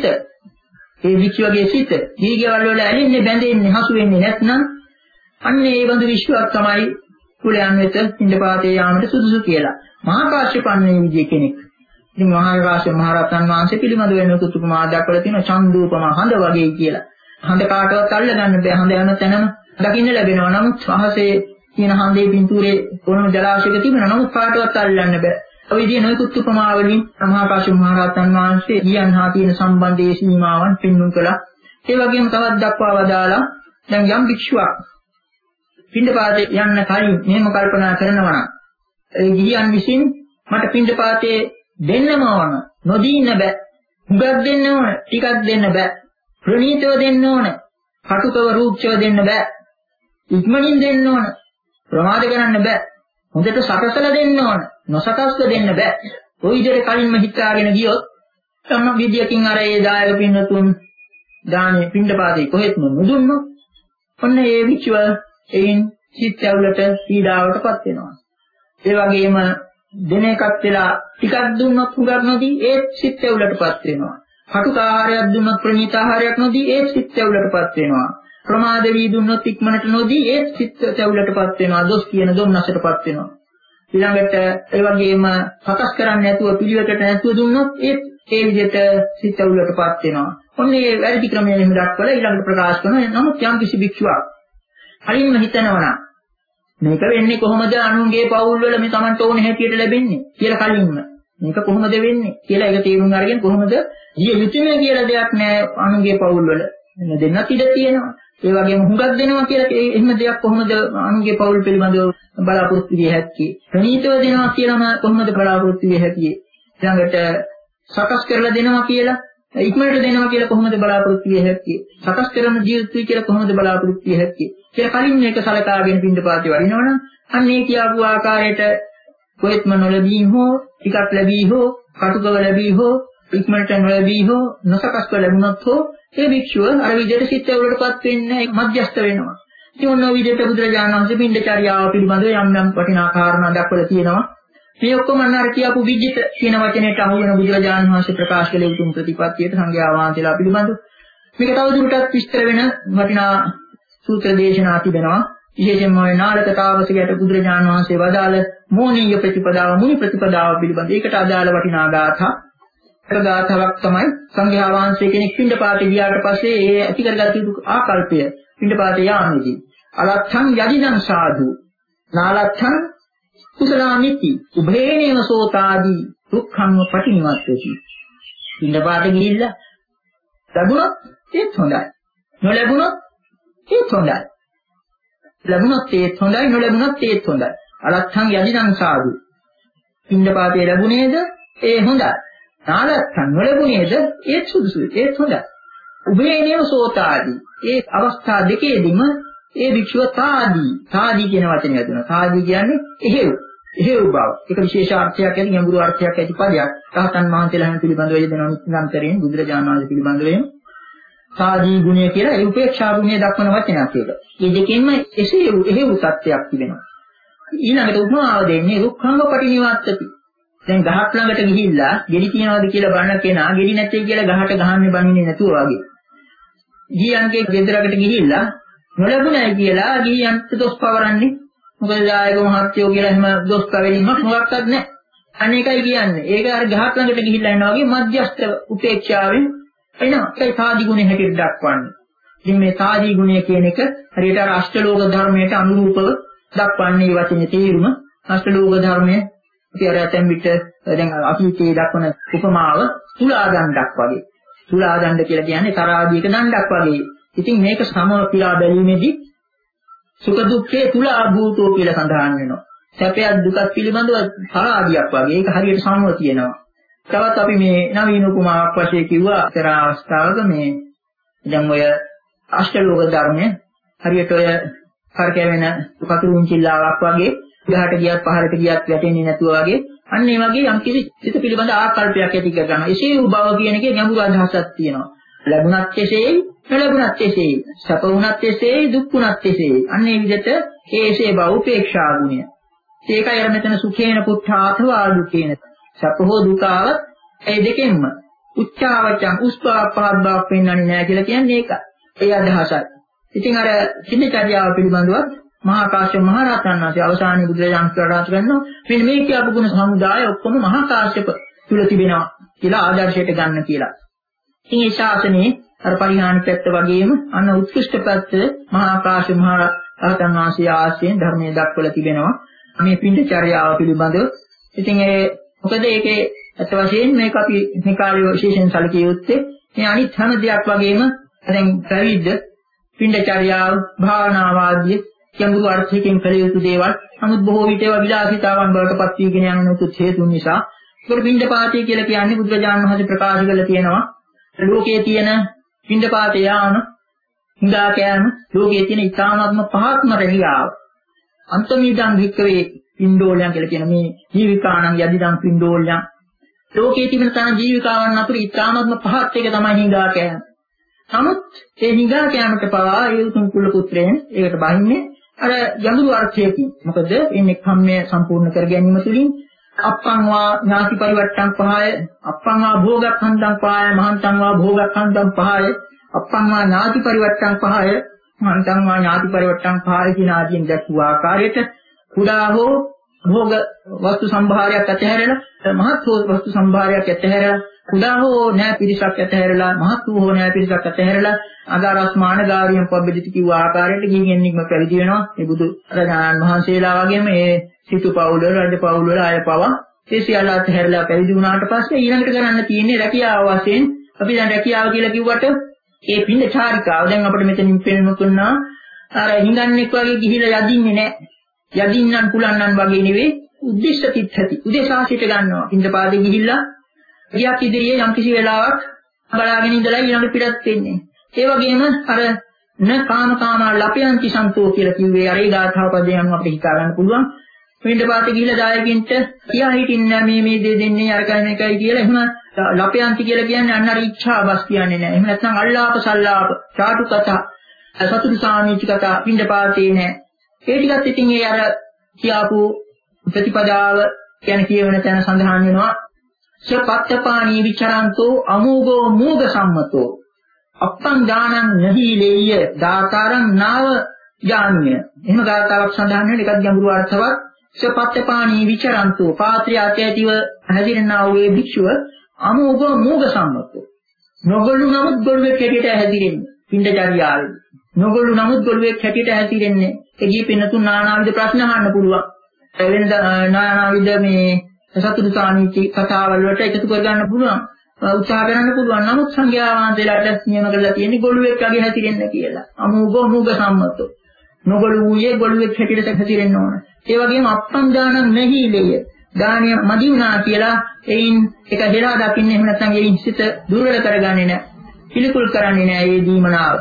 ඒ භික්ෂුවගේ සිත ගිහිගෙවල් වල ඇලෙන්නේ බැඳෙන්නේ හසු වෙන්නේ නැත්නම් අන්න ඒ බඳු විශ්වාසයක් තමයි කුලයන් වෙත පින්ඩපාතේ යාමට සුදුසු කියලා. මහා කාශ්‍යපන්නේ විදිය කෙනෙක්. ඉතින් මහා කාශ්‍යප මහ රහතන් වහන්සේ පිළිබඳ වෙන උතුම්මා දක්වලා තියෙනවා චන්දූපම හඳ වගේ කියලා. හඳ කාටවත් අල්ල ගන්න බෑ. හඳ යන තැනම දකින්න ලැබෙනවා. නමුත් අහසේ කියන හඳේ පින්තූරේ කොනම ජලාශයක තිබෙනවා. නමුත් කාටවත් අල්ලන්න බෑ. ඔය විදිහේ නොයෙකුත් උපමා වලින් මහා කාශ්‍යප මහ රහතන් වහන්සේ ඊයන් හා තියෙන සම්බන්ධයේ සීමාවන් පෙන්වුම් කළා. ඒ වගේම තවත් දක්වා වදාලා දැන් යම් භික්ෂුවක් පින්ඩපාතේ යන්න කලින් මෙහෙම කල්පනා කරනවා නම් ඒ ගිහියන් විසින් මට පින්ඩපාතේ දෙන්නම ඕන නොදී ඉන්න බෑ. හුඟක් දෙන්න ඕන ටිකක් දෙන්න බෑ. ප්‍රණීතව දෙන්න ඕන කටුකව රූක්ෂව දෙන්න බෑ. ඉක්මනින් දෙන්න ඕන ප්‍රමාද කරන්න බෑ. හොඳට සකසලා දෙන්න ඕන නොසකස්ව දෙන්න බෑ. ඔය විදිහට කලින්ම හිතාගෙන ගියොත් තම විදියකින් අර ඒ දායක පින්වතුන් දානේ පින්ඩපාතේ කොහෙත්ම නුදුන්නොත් ඔන්න ඒ විචව එයින් සිත් ඇවුලට පීඩාවටපත් වෙනවා. ඒ වගේම දින එකක් වෙලා ටිකක් දුන්නොත් හුඟක් නොදී ඒත් සිත් ඇවුලටපත් වෙනවා. කටුක ආහාරයක් දුන්නොත් ප්‍රණීත ආහාරයක් නොදී ඒත් සිත් ඇවුලටපත් වෙනවා. ප්‍රමාද වී දුන්නොත් ඉක්මනට නොදී ඒත් සිත් ඇවුලටපත් වෙනවා. දොස් කියන දුන්නසටපත් වෙනවා. ඊළඟට ඒ වගේම සකස් කරන්නේ නැතුව පිළිවෙකට නැතුව දුන්නොත් ඒත් ඒ විදිහට සිත් ඇවුලටපත් වෙනවා. ඔන්න ඒ වැඩි ක්‍රමයෙන් දක්වලා ඊළඟට ප්‍රකාශ කරනවා. නමුත් යම් කිසි භික්ෂුවක් කලින්ම හිතනවා මේක වෙන්නේ කොහොමද අනුන්ගේ පවුල් වල මේ Tamanට ඕන හැටියට ලැබෙන්නේ කියලා කලින්ම මේක කොහොමද වෙන්නේ කියලා ඒක තේරුම් අරගෙන කොහොමද ගිය යුතුයම කියලා දෙයක් නැහැ අනුගේ පවුල් වල. දෙන්නත් ඉඩ තියෙනවා. ඒ වගේම හුඟක් දෙනවා කියලා එහෙම දෙයක් කොහොමද අනුගේ පවුල් පිළිබඳව බලාපොරොත්තු විය හැක්කේ? ප්‍රණීතව දෙනවා කියලාම කොහොමද බලාපොරොත්තු විය හැකියේ? ඊළඟට සකස් කරලා දෙනවා කියලා ඉක්මනට දෙනවා කියලා කොහොමද බලාපොරොත්තු විය හැක්කේ? සකස් කරන ජීවිතය කියලා කොහොමද බලාපොරොත්තු විය හැක්කේ? කියලා කලින් මේක සලකාගෙන පින්ඩපාතේ වඩිනවනම් අන්න ඒ කියාපු ආකාරයට කොහෙත්ම නොලැබී හෝ ටිකක් ලැබී හෝ කටුකව ලැබී හෝ ඉක්මනට නොලැබී හෝ නොසකස්ව ලැබුණොත් හෝ ඒ භික්ෂුව අර විදිහට සිත් ඇවුලටපත් වෙන්නේ මධ්‍යස්ත වෙනවා. ඉතින් ඔන්න ඔය විදිහට බුදුරජාණන් වහන්සේ පින්ඩචර්යාව පිළිබඳව යම් යම් වටිනා කාරණා දක්වලා තියෙනවා. මේ ඔක්කොම අන්න කියාපු විජිත කියන වචනයට අහු වෙන බුදුරජාණන් වහන්සේ ප්‍රකාශ කළ උතුම් ප්‍රතිපත්තියට සංඝයා වහන්සේලා පිළිබඳව මේක තවදුරටත් විස්තර වෙන වටිනා සූත්‍ර දේශනා තිබෙනවා. විශේෂයෙන්ම ඔය නාලක තාවසිකයට බුදුරජාණන් වහන්සේ වදාළ මෝනීය ප්‍රතිපදාව මුනි ප්‍රතිපදාව පිළිබඳව ඒකට අදාළ වටිනා ගාථා. ඒක ගාථාවක් තමයි සංඝයා වහන්සේ කෙනෙක් පින්ඩපාතේ ගියාට පස්සේ ඒ ඇති කරගත් යුතු ආකල්පය පින්ඩපාතේ යාමේදී අලත්තං යදිදං සාදු නාලත්තං කුසලානිති උභේනේව සෝතාදී දුක්ඛංව පටිනිවස්සති. පින්ඩපාතේ ගිහිල්ලා ලැබුණොත් ඒත් හොඳයි. නොලැබුණොත් ඒත් හොඳයි. ලැබුණොත් ඒත් හොඳයි නොලැබුණොත් ඒත් හොඳයි. අලත්තං යදිදං සාදු. පින්ඩපාතේ ලැබුණේද ඒ හොඳයි. නාලත්තං නොලැබුණේද ඒත් සුදුසුයි. ඒත් හොඳයි. උභේනේව සෝතාදී. ඒ අවස්ථා දෙකේදීම ඒ භික්ෂුව තාදී තාදී කියන වචනේ යදුනා. තාදී කියන්නේ එහෙව්. එහෙව් බව. ඒක විශේෂ අර්ථයක් ඇති ගැඹුරු අර්ථයක් ඇති පදයක්. රහතන් වහන්සේලා හැම පිළිබඳව යෙදෙනවා නිරන්තරයෙන් බුදුරජාණන් වහන්සේ පිළිබඳව තාදී ගුණය කියලා ඒ උපේක්ෂා ගුණය දක්වන වචනයක් ඒක. මේ දෙකෙන්ම එසේ එහෙව් සත්‍යයක් තිබෙනවා. ඊළඟට උපමාව දෙන්නේ රුක්ඛංග පටිනිවත්තති. දැන් ගහක් ළඟට ගිහිල්ලා ගෙඩි තියනවාද කියලා බලන කෙනා ගෙඩි නැtei කියලා ගහට ගහන්නේ බන්නේ නැතුව වගේ. ගියන්ගේ ගෙදරකට ගිහිල්ලා නොලැබුණයි කියලා ගියන්ට දොස් පවරන්නේ. මොකද ආයක මහත්යෝ කියලා එහෙම දොස් කවෙලින්මක් මොකක්වත් නැහැ. අනේකයි කියන්නේ. ඒක අර ගහක් ළඟට ගිහිල්ලා යනවා වගේ මධ්‍යස්ථ උපේක්ෂාවෙන් එනවා. ඒකයි සාදි ගුණය හැටියට දක්වන්නේ. ඉතින් මේ සාදි ගුණය කියන එක හරියට අර අෂ්ටලෝක ධර්මයට අනුරූපව දක්වන්නේ වචනේ තේරුම. අෂ්ටලෝක ධර්මයේ අපි අර ඇතැම් විට දැන් අතීතයේ දක්වන උපමාව තුලා දණ්ඩක් වගේ. තුලා දණ්ඩ කියලා කියන්නේ තරාදියක දණ්ඩක් වගේ. ඉතින් මේක සම පියා බැලීමේදී සුඛ දුක්ඛේ තුලා භූතෝ කියලා සඳහන් වෙනවා. සැපයක් දුකක් පිළිබඳව තරාදියක් වගේ. ඒක හරියට සමව තියෙනවා. තවත් අපි මේ නවීන උපමාවක් වශයෙන් කිව්වා අතර අවස්ථාවක මේ දැන් ඔය අෂ්ටලෝක ධර්මය හරියට ඔය කරකැවෙන පතුරුන් චිල්ලාවක් වගේ ගහට ගියත් පහරට ගියත් වැටෙන්නේ නැතුව වගේ අන්න ඒ වගේ යම් කිසි සිත පිළිබඳ ආකල්පයක් ඇති කර ගන්නවා. එසේ වූ බව කියන එකේ ගැඹුරු අදහසක් තියෙනවා. ලැබුණත් එසේයි නොලැබුණත් එසේයි සැප වුණත් එසේයි දුක් වුණත් එසේයි. අන්න ඒ විදිහට ඒසේ බව උපේක්ෂා ගුණය. ඒකයි අර මෙතන සුඛේන පුත්තාතවා දුකේන සැප හෝ දුක ආවත් ඒ දෙකෙන්ම උච්චාවචං උස්පාව පහත් බවක් පෙන්වන්නේ නැහැ කියලා කියන්නේ ඒක. ඒ අදහසයි. ඉතින් අර සිද්ධාර්ථයාව පිළිබඳව මහා කාශ්‍යප මහ රහතන් වහන්සේ අවසානයේ බුදුරජාණන් ප්‍රකාශ කරනවා මෙන්න මේ කියපු ගුණ සමුදාය ඔක්කොම මහා කාශ්‍යප තුල තිබෙනවා කියලා ආදර්ශයට ගන්න කියලා. ඉතින් ඒ ශාසනයේ අර පරිහානි පැත්ත වගේම අන්න උත්කෘෂ්ඨ පැත්ත මහා කාශ්‍යප මහ රහතන් වහන්සේ ආශ්‍රයෙන් ධර්මයේ දක්වලා තිබෙනවා. මේ පින්ඩචර්යාව පිළිබඳව. ඉතින් ඒ මොකද ඒකේ අත් වශයෙන් මේක අපි මේ කාර්ය විශේෂයෙන් සැලකිය යුත්තේ මේ අනිත් හැම දෙයක් වගේම දැන් ප්‍රවිද්ද පින්ඩචර්යාව භාවනාවාදී ගැඹුරු අර්ථයකින් කළ යුතු දේවල්. නමුත් බොහෝ විට ඒවා විලාසිතාවන් බවට පත් වීගෙන යන උතුත් හේතුන් නිසා ඒක පින්ඩපාතය කියලා කියන්නේ බුදුරජාණන් වහන්සේ ප්‍රකාශ කරලා තියෙනවා. ලෝකයේ තියෙන පින්ඩපාතය යාම, හිඟා කෑම, ලෝකයේ තියෙන ඊ타ත්ම පහත්ම රැකියාව. අන්තමීදං වික්කවේ පින්ඩෝලයන් කියලා කියන මේ ජීවිකාණන් යදිදං පින්ඩෝලයන්. ලෝකයේ තිබෙන තන ජීවිකාවන් අතර ඊ타ත්ම පහත් එක තමයි හිඟා කෑම. නමුත් ඒ හිඟා කෑමට පවා ඒ උතුම් කුල පුත්‍රයන් ඒකට බහින්නේ අර යඳුරු අර්ථයකින්. මොකද එන්නේ කම්මය සම්පූර්ණ කර ගැනීම තුළින් අප්පං වා ඥාති පරිවට්ටං පහය, අප්පං වා භෝගක්ඛන්දං පහය, මහන්තං වා භෝගක්ඛන්දං පහය, අප්පං වා ඥාති පරිවට්ටං පහය, මහන්තං වා ඥාති පරිවට්ටං පහය කියන ආදීන් දැක්වූ ආකාරයට කුඩා හෝ භෝග වස්තු සම්භාරයක් ඇතහැරලා මහත් හෝ වස්තු සම්භාරයක් ඇතහැරලා කුඩා හෝ නෑ පිරිසක් ඇතහැරලා මහත් හෝ නෑ පිරිසක් ඇතහැරලා අදාරස්මාන ගාරියම් පබ්බදිති කිව්ව ආකාරයට ගිහින් නික්ම පැවිදි වෙනවා. මේ බුදු රජාණන් වහන්සේලා වගේම මේ සිටු පවුල රජ පවුල වල අය පවා ඒ සියල්ල අත්හැරලා පැවිදි වුණාට පස්සේ ඊළඟට කරන්න තියෙන්නේ රැකියාව වශයෙන් අපි දැන් රැකියාව කියලා කිව්වට ඒ පින්න චාරිකාව දැන් අපිට මෙතනින් පෙන්වන්නා අර හිඟන්නෙක් වගේ ගිහිලා යදින්නේ නැහැ. යදින්නම් පුලන්නම් වගේ නෙවෙයි උද්දේශ තිත්‍ති. උදේසාසිත ගන්නවා. පින්දපාතේ ගිහිල්ලා ගියක් ඉදිරියේ යම් කිසි වෙලාවක් බලාගෙන ඉඳලා ඊළඟ පිටත් වෙන්නේ. ඒ වගේම අර න කාම කාම ලපයන්ති සන්තෝ කියලා කිව්වේ අර ඒ ගාථා පදයෙන් අපිට හිතා ගන්න පුළුවන්. පින්දපාතේ ගිහිල්ලා දායකින්ට කියා හිටින්න මේ මේ දේ දෙන්නේ අර කරන එකයි කියලා එහෙම ලපයන්ති කියලා කියන්නේ අන්න අර ඉච්ඡා බස් කියන්නේ නැහැ. එහෙම නැත්නම් අල්ලාප සල්ලාප චාටු කතා සතුටු සාමීච කතා පින්දපාතේ නැහැ. ඒ ටිකත් ඉතින් ඒ අර කියාපු ප්‍රතිපදාව කියන කියවන තැන සඳහන් වෙනවා. සපත්තපාණී විචරන්තෝ අමෝඝෝ මෝඝ සම්මතෝ අප්පං දානං නහීලේය දාකාරං නාව ඥානිය. එහෙම ගාථාවක් සඳහන් වෙන එකක් ගැඹුරු අර්ථවත්. සපත්තපාණී විචරන්තෝ පාත්‍රය අධ්‍යයතිව හැදිරෙනා වූ භික්ෂුව අමෝඝෝ මෝඝ සම්මතෝ නොගොළු නමුත් ගොළුෙක් හැටියට හැදිරෙන්නේ පින්ඩචර්යාවේ. නොගොළු නමුත් ගොළුෙක් හැටියට හැදිරෙන්නේ. එගී පින්නතුන් නානාවිද ප්‍රශ්න අහන්න පුළුවන්. වෙන නානාවිද මේ සතුටු සාමිච්චි කතාවල් වලට එකතු කරගන්න පුළුවන්. උත්සාහ කරන්න පුළුවන්. නමුත් සංඝයා වහන්සේලාට නියම කරලා තියෙන්නේ ගොළුෙක් වගේ හැදිරෙන්න කියලා. අමෝඝෝ මෝඝ සම්මතෝ නොගොළු වූයේ ගොළුෙක් හැටියට හැදිරෙන්න ඕන. ඒ වගේම අප්පං දානං නහීලේය දානිය මදි වුණා කියලා එයින් එක හෙලා දකින්නේ එහෙම නැත්නම් එයින් සිත දුර්වල කරගන්නේ නැහැ. පිළිකුල් කරන්නේ නැහැ මේ දීමනාව.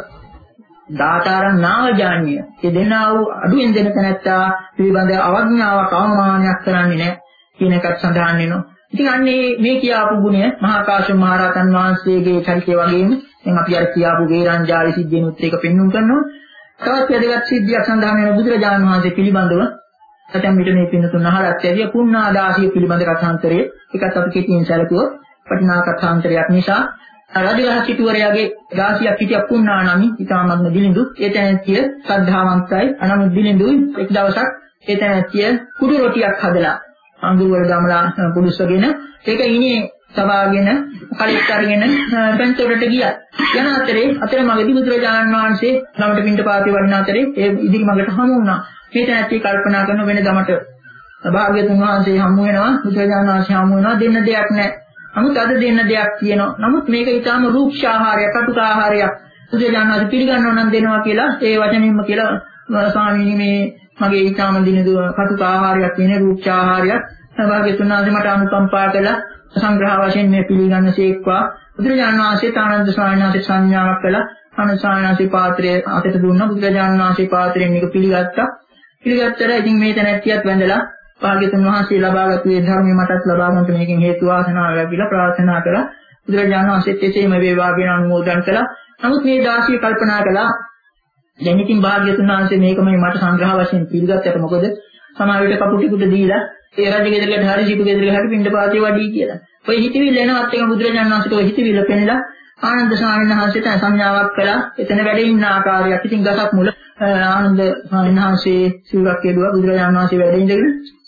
දාතාරං නාවජාන්‍ය. ඒ දෙන්නා වූ අඩුවෙන් දෙන තැනැත්තා පිළිබඳ අවඥාවක් අවමානයක් කරන්නේ නැහැ කියන එකත් සඳහන් වෙනවා. ඉතින් අන්නේ මේ කියාපු ගුණය මහා කාශ්‍යප මහ රහතන් වහන්සේගේ චරිතය වගේම දැන් අපි අර කියාපු වේරංජාලි සිද්ධියනුත් ඒක පෙන්වුම් කරනවා. තවත් වැදගත් සිද්ධියක් සඳහන් වෙන බුදුරජාණන් වහන්සේ පිළිබඳව සත්‍යම් විතර මේ පින්නතුන් අහලත් ඇවිය පුණ්ණාදාසිය පිළිබඳ කථාන්තරය එකත් අපි කෙටියෙන් සැලකුවොත් වටිනා කථාන්තරයක් නිසා රජගහ සිටුවරයාගේ දාසියක් හිටිය පුණ්ණානමි ඊටාමත්ම දිලිඳු ඒ තැනැත්තිය ශ්‍රද්ධාවන්තයි අනමුත් දිලිඳුයි එක් දවසක් ඒ තැනැත්තිය කුඩු රොටියක් හදලා අඟුරු වල ගමලා පුදුස්සගෙන ඒක ඉනේ සවාගෙන කලිත් අරගෙන පෙන්තොඩට ගියා. යන අතරේ අතරමඟදී බුදුරජාණන් වහන්සේ ළමට පින්ඩපාතේ වඩින අතරේ ඒ ඉදිරි මඟට හමු වුණා. මේ තැනැත්තිය කල්පනා කරන වෙන දමට භාග්‍යතුන් වහන්සේ හමු වෙනවා බුදුරජාණන් වහන්සේ හමු වෙනවා දෙන්න දෙයක් නැහැ. නමුත් අද දෙන්න දෙයක් තියෙනවා. නමුත් මේක ඊටාම රූක්ෂ ආහාරයක්, කටුක ආහාරයක්. බුදුරජාණන් වහන්සේ පිළිගන්නව නම් දෙනවා කියලා ඒ වචනින්ම කියලා ස්වාමීනි මේ මගේ ඊටාම දිනදු කටුක ආහාරයක් වෙන රූක්ෂ ආහාරයක්. භාග්‍යතුන් වහන්සේ මට අනුකම්පා කළා සංග්‍රහ වශයෙන් මේ පිළිගන්නසේක්වා. බුදුරජාණන් වහන්සේ ආනන්ද ස්වාමීන් වහන්සේ සංඥාවක් කළා. ආනන්ද ස්වාමීන් වහන්සේ පාත්‍රය අතට දුන්නා. බුදුරජාණන් වහන්සේ පාත්‍රයෙන් මේක පිළිගත්තා. පිළිගත්තට ඉතින් මේ තැනැත්තියත් වැඳලා භාග්‍යතුන් වහන්සේ ලබාගත් මේ ධර්මයේ මටත් ලබා ගන්නට මේකෙන් හේතු වාසනාව ලැබිලා ප්‍රාර්ථනා කළා. බුදුරජාණන් වහන්සේත් එසේම වේවා කියන අනුමෝදන් කළා. නමුත් මේ දාසිය කල්පනා කළා දැන් ඉතින් භාග්‍යතුන් වහන්සේ මේකමයි මට සංග්‍රහ වශයෙන් පිළිගත්තට මොකද සමහර විට කපුටිකුට දීලා ඒ රජ ගෙදරකට හරි සිටු ගෙදරකට හරි පින්ඩපාතේ වඩී කියලා. ඔය හිතවිල්ල එනවත් එක බුදුරජාණන් වහන්සේට ඔය හිතවිල්ල පෙන්නලා ආනන්ද ස්වාමීන් වහන්සේට සංඥාවක් කළා. එතන වැඩ ඉන්න ආකාරයක් ඉතින් ගසක් මුල ආනන්ද ස්වාමීන් වහන්සේ සිවුරක් එළුවා බුදුරජාණන් වහන්සේ වැඩ ඉඳගෙන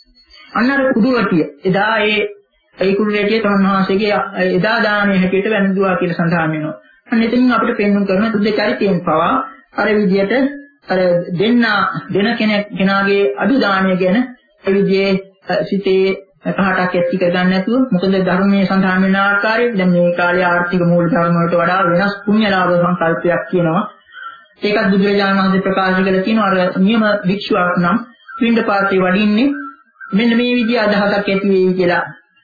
අන්න අර කුඩුවටිය එදා ඒ ඒ කුඩුවටිය තමන් වහන්සේගේ එදා දානයේ හැටියට වැඳුවා කියලා සඳහන් වෙනවා. අන්න එතනින් අපිට පෙන්වන්න කරන බුද්ධ චරිතයෙන් පවා අර විදියට අර දෙන්න දෙන කෙනෙක් කෙනාගේ අඩු දානය ගැන ඒ විදිහේ සිතේ පහටක් ඇති කර ගන්න නැතුව මොකද ධර්මයේ සඳහන් වෙන ආකාරයෙන් දැන් මේ කාලේ ආර්ථික මූල ධර්ම වලට වඩා වෙනස් පුණ්‍යලාභ සංකල්පයක් කියනවා. ඒකත් බුදුරජාණන් වහන්සේ ප්‍රකාශ කළ තියෙනවා අර නියම වික්ෂුවක් නම් පින්ඩපාතේ වඩින්නේ මෙන්න මේ විදිහ අදහසක් ඇති වෙයි කියලා.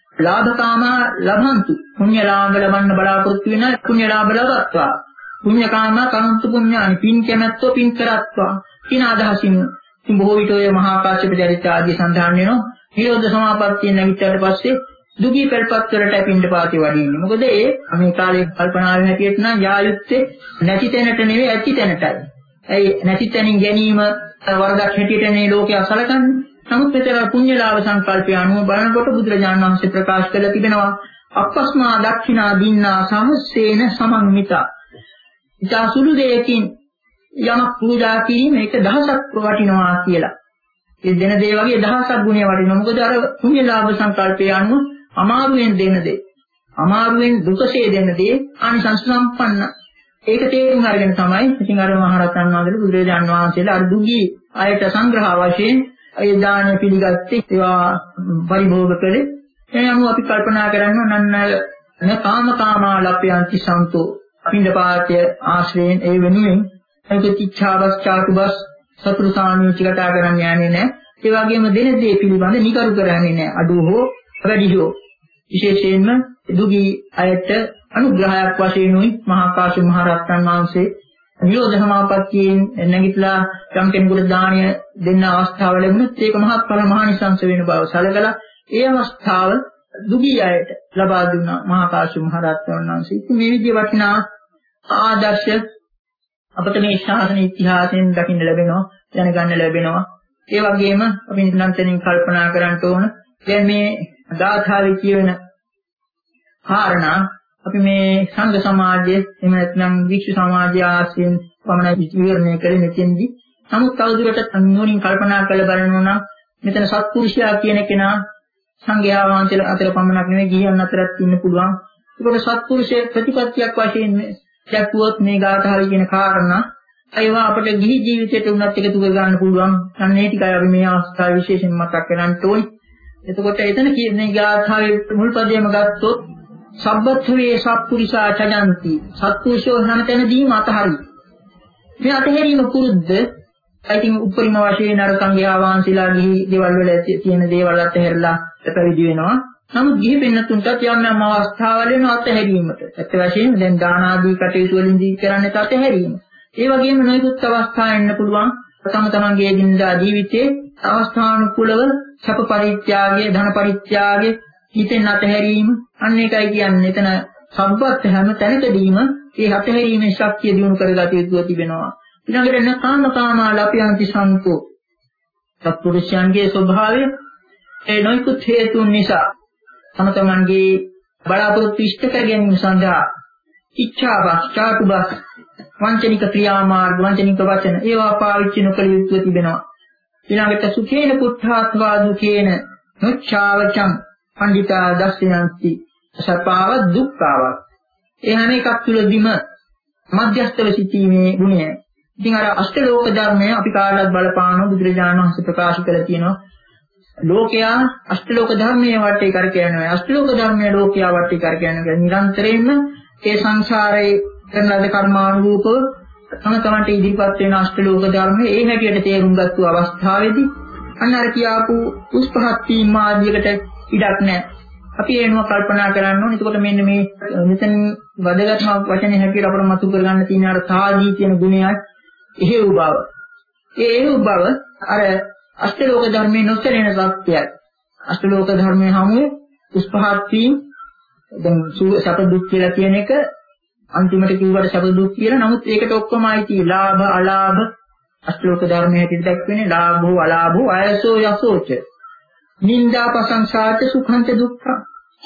ලාභකාමා ලබන්තු පුණ්‍යලාභ ලබන්න බලාපොරොත්තු වෙන පුණ්‍යලාභ ලබත්වා. පුණ්‍යකාමා කන්තු පුණ්‍යානි පින් කැමැත්තෝ පින් කරත්වා. කින අදහසින් ඉතින් බොහෝ විට ඔය මහා කාශ්‍යප චරිත ආදී සඳහන් වෙනවා. නිරෝධ සමාපත්තිය නැගිට්ටට පස්සේ දුගී පෙරපත් වලට පින්ඩපාතේ වඩින්නේ. මොකද ඒ මේ කාලේ කල්පනාවේ හැටියට නම් යායුත්තේ නැති තැනට නෙවෙයි ඇති තැනටයි. ඇයි නැති තැනින් ගැනීම වරදක් හැටියට නේ ලෝකයේ අසලකන්නේ. නමුත් මෙතන පුණ්‍යලාභ සංකල්පය අනුව බලනකොට බුදුරජාණන් වහන්සේ ප්‍රකාශ කළ තිබෙනවා අපස්මා දක්ෂිනා දින්නා සහස්සේන සමන්විතා. ඊට සුළු දෙයකින් යමක් පූජා කිරීම ඒක දහසක් වටිනවා කියලා. ඒ දෙන දේ වගේ දහසක් ගුණය වටිනවා. මොකද අර පුණ්‍යලාභ සංකල්පය අනුව අමාරුවෙන් දෙන දේ. අමාරුවෙන් දුකසේ දෙන දේ ආනිසංස සම්පන්න. ඒක තේරුම් අරගෙන තමයි ඉතින් අර මහරහතන් වහන්සේ බුදුරජාණන් වහන්සේලා අර දුගී අයට සංග්‍රහ වශයෙන් ඒ දාන පිළිගත්තේ ඒවා පරිභෝග කළේ. ඒ අනුව අපි කල්පනා කරනවා නන්න න කාම කාමා ලප්පයන්ති සන්තෝ පින්දපාතය ආශ්‍රයෙන් ඒ වෙනුවෙන් ඒකතිච්ඡාවස් චාතුබස් සතුරු සාමිච්ච කතා කරන්න යන්නේ නැහැ. ඒ වගේම දෙන දේ පිළිබඳ නිකරු කරන්නේ නැහැ. අඩු හෝ වැඩි හෝ විශේෂයෙන්ම දුගී අයට අනුග්‍රහයක් වශයෙන් උයි මහා කාශ්‍යප මහ රහතන් වහන්සේ නිරෝධ සමාපත්තියෙන් නැගිටලා යම් කෙනෙකුට දාණය දෙන්න අවස්ථාව ලැබුණොත් ඒක මහත්ඵල මහානිසංස වෙන බව සැලකලා ඒ අවස්ථාව දුගී අයට ලබා දුන්නා මහා කාශ්‍යප මහ රහතන් වහන්සේ. ඉතින් මේ විදිහේ වටිනා ආදර්ශ අපිට මේ ශාසන ඉතිහාසයෙන් දකින්න ලැබෙනවා, දැනගන්න ලැබෙනවා. ඒ වගේම අපි නිතරම කල්පනා කරන්න ඕන දැන් මේ ගාථාවේ කියවෙන කාරණා අපි මේ සංඝ සමාජයේ එහෙම නැත්නම් වික්ෂු සමාජය ආශ්‍රයෙන් පමණයි විවරණය කරන්නේ නැතිඳි. නමුත් තවදුරටත් අනුවණින් කල්පනා කරලා බලනවා නම් මෙතන සත්පුරුෂයා කියන කෙනා සංඝයා වහන්සේලා අතර පමණක් නෙවෙයි ගිහියන් අතරත් ඉන්න පුළුවන්. ඒකට සත්පුරුෂයේ ප්‍රතිපත්තියක් වශයෙන් දැක්වුවොත් මේ ගාථාවේ කියන කාරණා ඒවා අපිට ගිහි ජීවිතයට උනත් එකතු කර ගන්න පුළුවන්. අන්න ඒ ටිකයි අපි මේ අවස්ථාවේ විශේෂයෙන් මතක් කරගන්න ඕනේ. එතකොට එතන කියන්නේ ගාථාවේ මුල් පදයේම ගත්තොත් සබ්බත්වේ සත්පුරුෂා චජන්ති සත්පුරුෂෝ හැමතැනදීම අතහරි. මේ අතහැරීම පුරුද්ද ඉතින් උපරිම වශයෙන් අර සංඝයා වහන්සේලා ගිහි දේවල් වල තියෙන දේවල් අතහැරලා පැවිදි වෙනවා. නමුත් ගිහි පින්නතුන්ටත් යම් යම් අවස්ථාවල වෙන අතහැරීමට. ඇත්ත වශයෙන්ම දැන් දාන ආදී කටයුතු වලින් දී කරන්නේ අතහැරීම. ඒ වගේම නොයෙකුත් අවස්ථා එන්න පුළුවන් තම තමන්ගේ දිනදා ජීවිතයේ අවස්ථානුකූලව සැප පරිත්‍යාගය, ධන පරිත්‍යාගය, හිතෙන් අතහැරීම අන්න ඒකයි කියන්නේ. එතන සම්පත් හැම තැනකදීම ඒ අතහැරීමේ ශක්තිය දිනු කරගත යුතුව තිබෙනවා. ඊළඟට නකාම කාමා ලප්පයන්ති සන්තෝ සත්පුරුෂයන්ගේ ස්වභාවය ඒ නොයෙකුත් හේතුන් නිසා තම තමන්ගේ බලාපොරොත්තු ඉෂ්ට කර ගැනීම සඳහා ඉච්ඡාවක්, චාතුබස්, වංචනික ක්‍රියාමාර්ග, වංචනික වචන ඒවා පාවිච්චි නොකළ යුතුව තිබෙනවා. ඊළඟට සුඛේන පුත්තාත්වා දුකේන නොච්ඡාවචං පණ්ඩිතා දස්සයන්ති සපාව දුක්ඛාව. ඒ හැම එකක් තුළදීම මධ්‍යස්ථව සිටීමේ ගුණය. ඉතින් අර අෂ්ටලෝක ධර්මය අපි කාටවත් බලපාන බුදුරජාණන් වහන්සේ ප්‍රකාශ කරලා තියෙනවා. ලෝකයා අෂ්ටලෝක ධර්මයේ වටේ කර කියනවා. අෂ්ටලෝක ධර්මයේ ලෝකයා වටේ කර කියනවා. නිරන්තරයෙන්ම ඒ සංසාරයේ කරන ලද කර්මානුරූපව තම තමන්ට ඉදිරිපත් වෙන අෂ්ටලෝක ධර්මයේ ඒ හැටියට තේරුම් ගත්තු අවස්ථාවේදී අන්න අර කියාපු උස්පහත් වීම ආදියකට ඉඩක් නැහැ. අපි ඒනව කල්පනා කරන්න ඕනේ. එතකොට මෙන්න මේ මෙතන වැදගත්ම වචනේ හැටියට අපර මතු කරගන්න තියෙන අර සාදී කියන ගුණයයි එහෙව් බව. ඒ එහෙව් බව අර අෂ්ටලෝක ධර්මයේ නොසැලෙන සත්‍යයි. අෂ්ටලෝක ධර්මයේ හැමෝම උස්පහත් වීම දැන් සැප දුක් කියලා කියන එක අන්තිමට කිව්වට සැප දුක් කියලා. නමුත් ඒකට ඔක්කොම අයිති ලාභ අලාභ අෂ්ටලෝක ධර්මයේ හැටියට දැක්වෙන්නේ ලාභෝ අලාභෝ ආයසෝ යසෝච නින්දා ප්‍රශංසාච සුඛංච දුක්ඛං.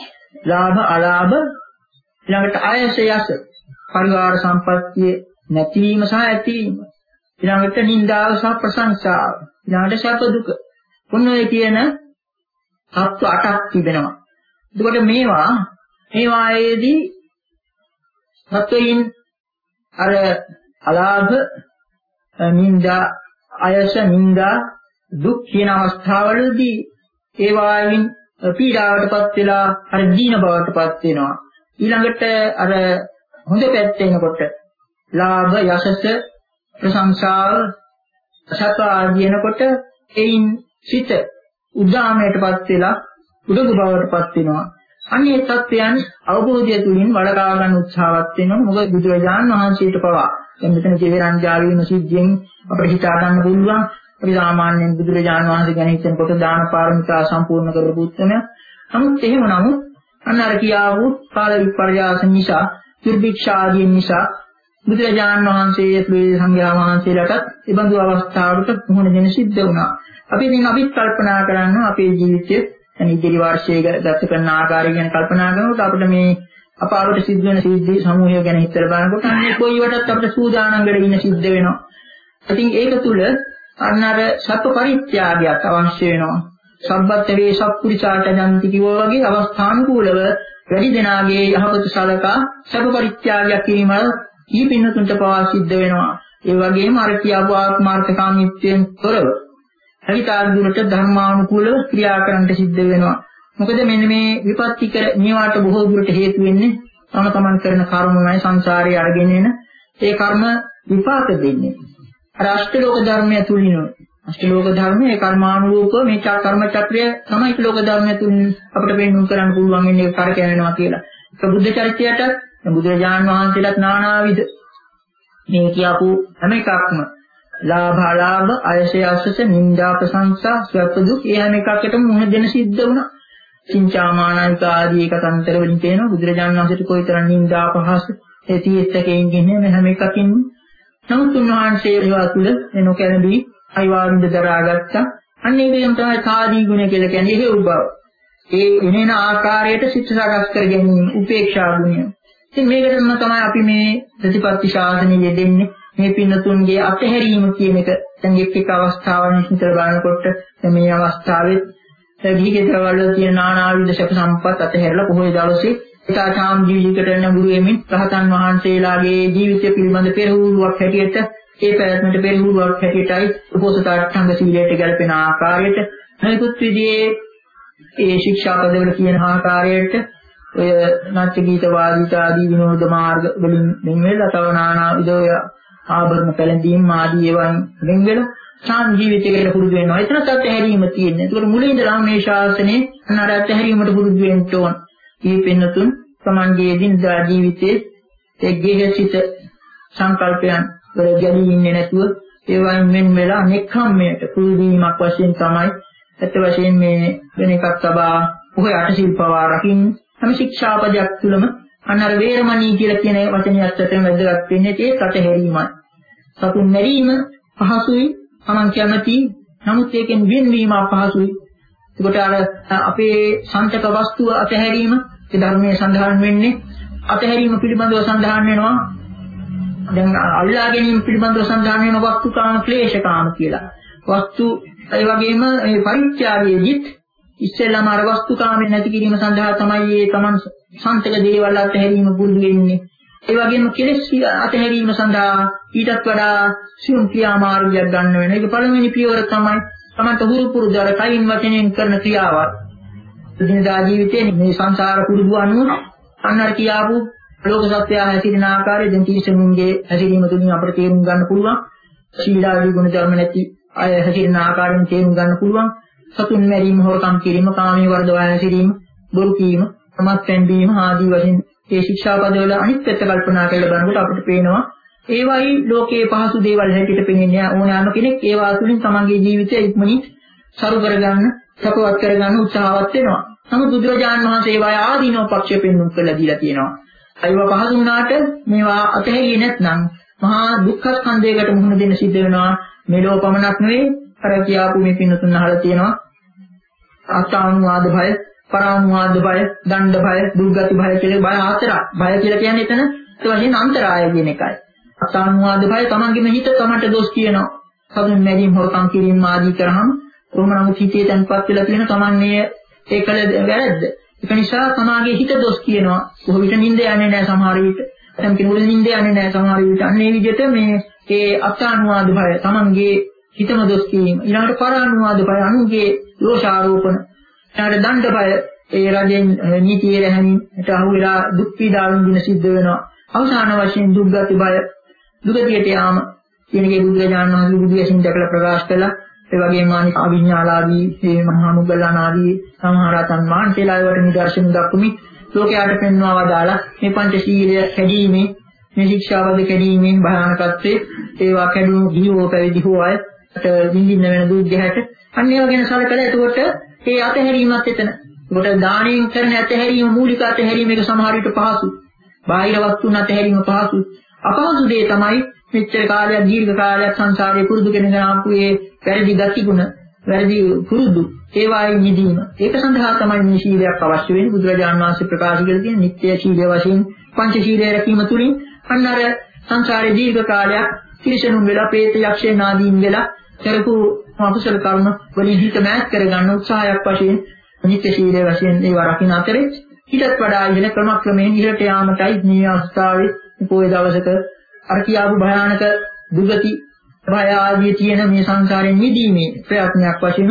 ලාභ අලාභ ඊළඟට ආයස යස පරිවාර සම්පත්තිය නැතිවීම සහ ඇතිවීම. ඊළඟට නින්දාව සහ ප්‍රශංසාව. ඊළඟට සැප දුක. මොන ඔය කියන තත්ත්ව අටක් තිබෙනවා. එතකොට මේවා මේවායේදී සත්වයින් අර අලාභ නින්දා ආයස නින්දා දුක් කියන අවස්ථාවවලදී ඒ වායින් පීඩාවටපත් වෙලා අර දීන බවටපත් වෙනවා. ඊළඟට අර හොඳ පැත්ත එනකොට ලාභ යසස ප්‍රශංසාව සත ආදීනකොට එයින් සිත උදාමයටපත් වෙලා උඩඟු බවටපත් වෙනවා. අන්නේ තත්ත්වයන් අවබෝධය තුලින් වළකා ගන්න උත්සාහවත් වෙනවා. මොකද බුදුරජාණන් වහන්සේට පවා දැන් මෙතන ජීවරංජා වීම සිද්ධියෙන් අපිට හිතා ගන්න පුළුවන්. අපි සාමාන්‍යයෙන් බුදුරජාණන් වහන්සේ ගැන හිතනකොට දාන පාරමිතා සම්පූර්ණ කරපු උත්සමය. නමුත් එහෙම නමුත් අන්න අර කියාවු කාල විපර්යාස නිසා, දුර්භික්ෂාදී නිසා බුදුරජාණන් වහන්සේ ප්‍රේ සංඝයා වහන්සේලාට ඒ බඳු අවස්ථාවකට මුහුණ දෙන්න සිද්ධ වුණා. අපි ඉතින් අපිත් කල්පනා කරනවා අපේ ජීවිතයේ يعني ඉදිරි වර්ෂයේ ගත කරන ආකාරය ගැන කල්පනා කරනකොට අපිට මේ අපාවට සිද්ධ වෙන සිද්ධි සමූහය ගැන හිතලා බලනකොට අන්නේ කොයි වටත් අපිට සූදානම් වෙලා ඉන්න සිද්ධ වෙනවා. ඉතින් ඒක තුල අන්න අර සත්ව පරිත්‍යාගයක් අවශ්‍ය වෙනවා. සම්බත් වේ සත්පුරුෂාට ජන්ති කිව්වා වගේ අවස්ථානුකූලව වැඩි දෙනාගේ යහපත සලකා සත්ව පරිත්‍යාගයක් කිරීම ඊපින්නතුන්ට පවා සිද්ධ වෙනවා. ඒ වගේම අර කියාපු ආත්මාර්ථකාමීත්වයෙන් තොරව අවිතාදුරට ධර්මානුකූලව ක්‍රියා කරන්නට සිද්ධ වෙනවා. මොකද මෙන්න මේ විපත්තිකර මේවාට බොහෝ දුරට හේතු වෙන්නේ තම තමන් කරන කර්මමයි සංසාරයේ අරගෙන එන ඒ කර්ම විපාක දෙන්නේ. අර අෂ්ටලෝක ධර්මය තුලිනු අෂ්ටලෝක ධර්මයේ කර්මානුරූපව මේ කර්ම චක්‍රය තමයි ලෝක ධර්මය තුලින් අපිට පෙන්වන්න කරන්න පුළුවන් වෙන්නේ කරකැවෙනවා කියලා. ඒක බුද්ධ චරිතයටත් බුදුරජාණන් වහන්සේලාත් නානාවිද මේ කියපු හැම එකක්ම ලාභ අලාභ අයසේ අසස නිന്ദා ප්‍රශංසා සුවප දුක් ඒ හැම එකකටම මුහුණ දෙන සිද්ධ වුණා. චින්චාමානික ආදී කතන්තර වලින් තේනවා බුදුරජාණන් වහන්සේට කොයිතරම් නිന്ദා පහස ඒ තීර්ථකයෙන් කියන්නේ මේ හැම එකකින්. නමුත් උන්වහන්සේ ඒවා තුළ එනොකැලදී අයිවාරුන්ද දරාගත්තා. අන්න ඒකෙන් තමයි කාදී ගුණ කියලා කියන්නේ හේතු බව. ඒ එනේන ආකාරයට සිත් සකස් කර ගැනීම උපේක්ෂා ගුණය. ඉතින් මේකටම තමයි අපි මේ ප්‍රතිපත්ති ශාසනය දෙන්නේ. මේ පින්නතුන්ගේ අතහැරීම කියන එක දැන් එක් එක් අවස්ථාවන් විතර බලනකොට මේ අවස්ථාවේ දීගෙදරවල තියෙන නානාවිද සැප සම්පත් අතහැරලා පොහොය දවසේ ඒකාචාම් ජීවිතයකට යන ගුරු එමින් රහතන් වහන්සේලාගේ ජීවිතය පිළිබඳ පෙරහුරුවක් හැටියට ඒ පැවැත්මට පෙරහුරුවක් හැටියටයි උපෝසථාර්ථංග සීලයට ගැලපෙන ආකාරයට නිකුත් විදියේ ඒ ශික්ෂාපදවල කියන ආකාරයට ඔය නාට්‍ය ගීත වාදිත ආදී විනෝද මාර්ග වලින් මෙන් වෙලා තව නානා විදෝය ආභරණ පැලඳීම් ආදී ඒවාන් වෙන් වෙලා සාන් ජීවිතයකට පුරුදු වෙනවා. එතනත් අත්හැරීම තියෙනවා. ඒකට මුලින් ඉඳලා මේ ශාසනයේ අනාර අත්හැරීමට පුරුදු වෙන්න ඕන. මේ පින්නතුන් තමන්ගේ දිනදා ජීවිතයේ ඒ ගේහසිත සංකල්පයන් වල ගැලී ඉන්නේ නැතුව ඒවායින් මෙන් වෙලා නෙක්ඛම්මයට පුරුදු වීමක් වශයෙන් තමයි ඇත්ත වශයෙන් මේ වෙන එකක් තබා ඔහේ අටසිල් පවා රකින්න. හැම ශික්ෂාපදයක් තුළම අනාර වේරමණී කියලා කියන වචනයත් අතරින් වැදගත් වෙන්නේ ඒත් අතහැරීමයි. සතුන් මැරීම පහසුයි. තමන් කැමති නමුත් ඒකෙන් වෙන්වීම අපහසුයි. ඒකට අර අපේ සංතක වස්තුව අතහැරීම ඒ ධර්මයේ සඳහන් වෙන්නේ අතහැරීම පිළිබඳව සඳහන් වෙනවා. දැන් අල්ලා ගැනීම පිළිබඳව සඳහන් වෙන වස්තුකාම ක්ලේශකාම කියලා. වස්තු ඒ වගේම මේ පරිත්‍යාගයේදීත් ඉස්සෙල්ලාම අර වස්තුකාමෙන් නැති කිරීම සඳහා තමයි මේ තමන් සංතක දේවල් අතහැරීම පුරුදු වෙන්නේ. ඒ වගේම කෙලෙස් අතහැරීම සඳහා ඊටත් වඩා සියුම් ක්‍රියාමාර්ගයක් ගන්න වෙන. ඒක පළවෙනි පියවර තමයි තමන්ට හුරු පුරුදු අර කයින් වචනෙන් කරන ක්‍රියාවල්. දිනදා ජීවිතයේ මේ සංසාර පුරුදු අනුව අන්නර කියාපු ලෝක සත්‍යය හැසිරෙන ආකාරය දැන් තීසමුන්ගේ හැසිරීම තුලින් අපිට තේරුම් ගන්න පුළුවන්. ශීලාදී ගුණ ධර්ම නැති අය හැසිරෙන ආකාරයෙන් තේරුම් ගන්න පුළුවන්. සතුන් මැරීම, හොරකම් කිරීම, කාමයේ වර්ධව හැසිරීම, බොරු කීම, සමත් පැන්වීම ආදී වශයෙන් මේ ශික්ෂාපදවල අනිත් පැත්ත කල්පනා කරලා බලනකොට අපිට පේනවා ඒවයි ලෝකයේ පහසු දේවල් හැටියට පෙනෙන්නේ ඕනෑම කෙනෙක් ඒවා තුළින් තමන්ගේ ජීවිතය ඉක්මනින් සරු කරගන්න, සපවත් කරගන්න උත්සාහවත් වෙනවා. නමුත් බුදුරජාණන් වහන්සේ ඒවා ආදීනව පක්ෂය පෙන්වන්න කියලා දීලා තියෙනවා. ඒවා පහසු වුණාට මේවා අතහැරියේ නැත්නම් මහා දුක්ඛ ස්කන්ධයකට මුහුණ දෙන්න සිද්ධ වෙනවා. මෙලෝ පමණක් නෙවෙයි අර කියාපු මේ පින්නතුන් අහලා තියෙනවා අත්තානුවාද භය, පරානුවාද භය, දණ්ඩ භය, දුර්ගති භය කියලා භය හතරක්. භය කියලා කියන්නේ එතන ඒ වශයෙන් අන්තරාය කියන එකයි. අත්තානුවාද භය තමන්ගේම හිත තමන්ට දොස් කියනවා. සතුන් මැරීම, හොරකම් කිරීම ආදී කරාම කොහොම නමුත් හිතේ තැන්පත් වෙලා තියෙන තමන්නේ ඒකල වැරද්ද. ඒක නිසා තමාගේ හිත දොස් කියනවා. කොහොම විට නිින්ද යන්නේ නැහැ සමහර විට. දැන් කෙනෙකුට නිින්ද යන්නේ නැහැ සමහර විට. අන්න ඒ විදිහට මේ ඒ අත්තානුවාද භය තමන්ගේ හිතම දොස් කීම. ඊළඟට පරානුවාද භය අනුගේ දෝෂාරෝපණ. ඊළඟට දණ්ඩ භය ඒ රජෙන් නීතියේ රැහැමින්ට අහු වෙලා දුක් පීඩාවෙන් දින සිද්ධ වෙනවා. අවසාන වශයෙන් දුක්ගති භය, දුගතියට යාම කියන එකේ බුදුරජාණන් වහන්සේ බුදු විසින් දැකලා ප්‍රකාශ කළා. ඒ වගේම අනිත් අවිඥාලාදී මේ මහා මුගලන් ආදී සමහරතන් වහන්සේලා ඒවට නිදර්ශන දක්වමින් ලෝකයට පෙන්වා වදාලා මේ පංචශීලය කැඩීමේ, මේ ශික්ෂාවද කැඩීමේ භයානකත්වයේ ඒවා කැඩුණු ජීවෝ පැවිදි හෝ අයට විඳින්න වෙන දුක් ගැහැට අන්න ඒවා ගැන සැලකලා එතකොට ඒ අතහැරීමත් එතන. ඒකට දාණයෙන් කරන අතහැරීම, මූලික අතහැරීම එක සමහර විට පහසුයි. බාහිර වස්තුන් අතහැරීම පහසුයි. අපහසු දේ තමයි මෙච්චර කාලයක් දීර්ඝ කාලයක් සංසාරේ පුරුදු කෙනෙක් ආපු ඒ වැරදි ගති ගුණ, වැරදි පුරුදු ඒවායින් නිදීම. ඒක සඳහා තමයි මේ ශීලයක් අවශ්‍ය වෙන්නේ. බුදුරජාණන් වහන්සේ ප්‍රකාශ කරලා තියෙන නිත්‍ය ශීලය වශයෙන් පංච ශීලය රැකීම තුළින් අන්නර සංසාරේ දීර්ඝ කාලයක් තිරිසනුන් වෙලා, പ്രേත යක්ෂයන් ආදීන් වෙලා කරපු අකුසල කර්ම වලින් හිත මෑත් කරගන්න උත්සාහයක් වශයෙන් නිත්‍ය ශීලයේ වශයෙන් ඒවා රකින්න අතරේ ඊටත් වඩා ඉහළ ක්‍රමක්‍රමයෙන් ඉහළට යාමටයි මේ අවස්ථාවේ පොයේ දවසක අර කියාපු භයානක දුගති භය ආදී තියෙන මේ සංසාරයෙන් මිදීමේ ප්‍රයත්නයක් වශයෙන්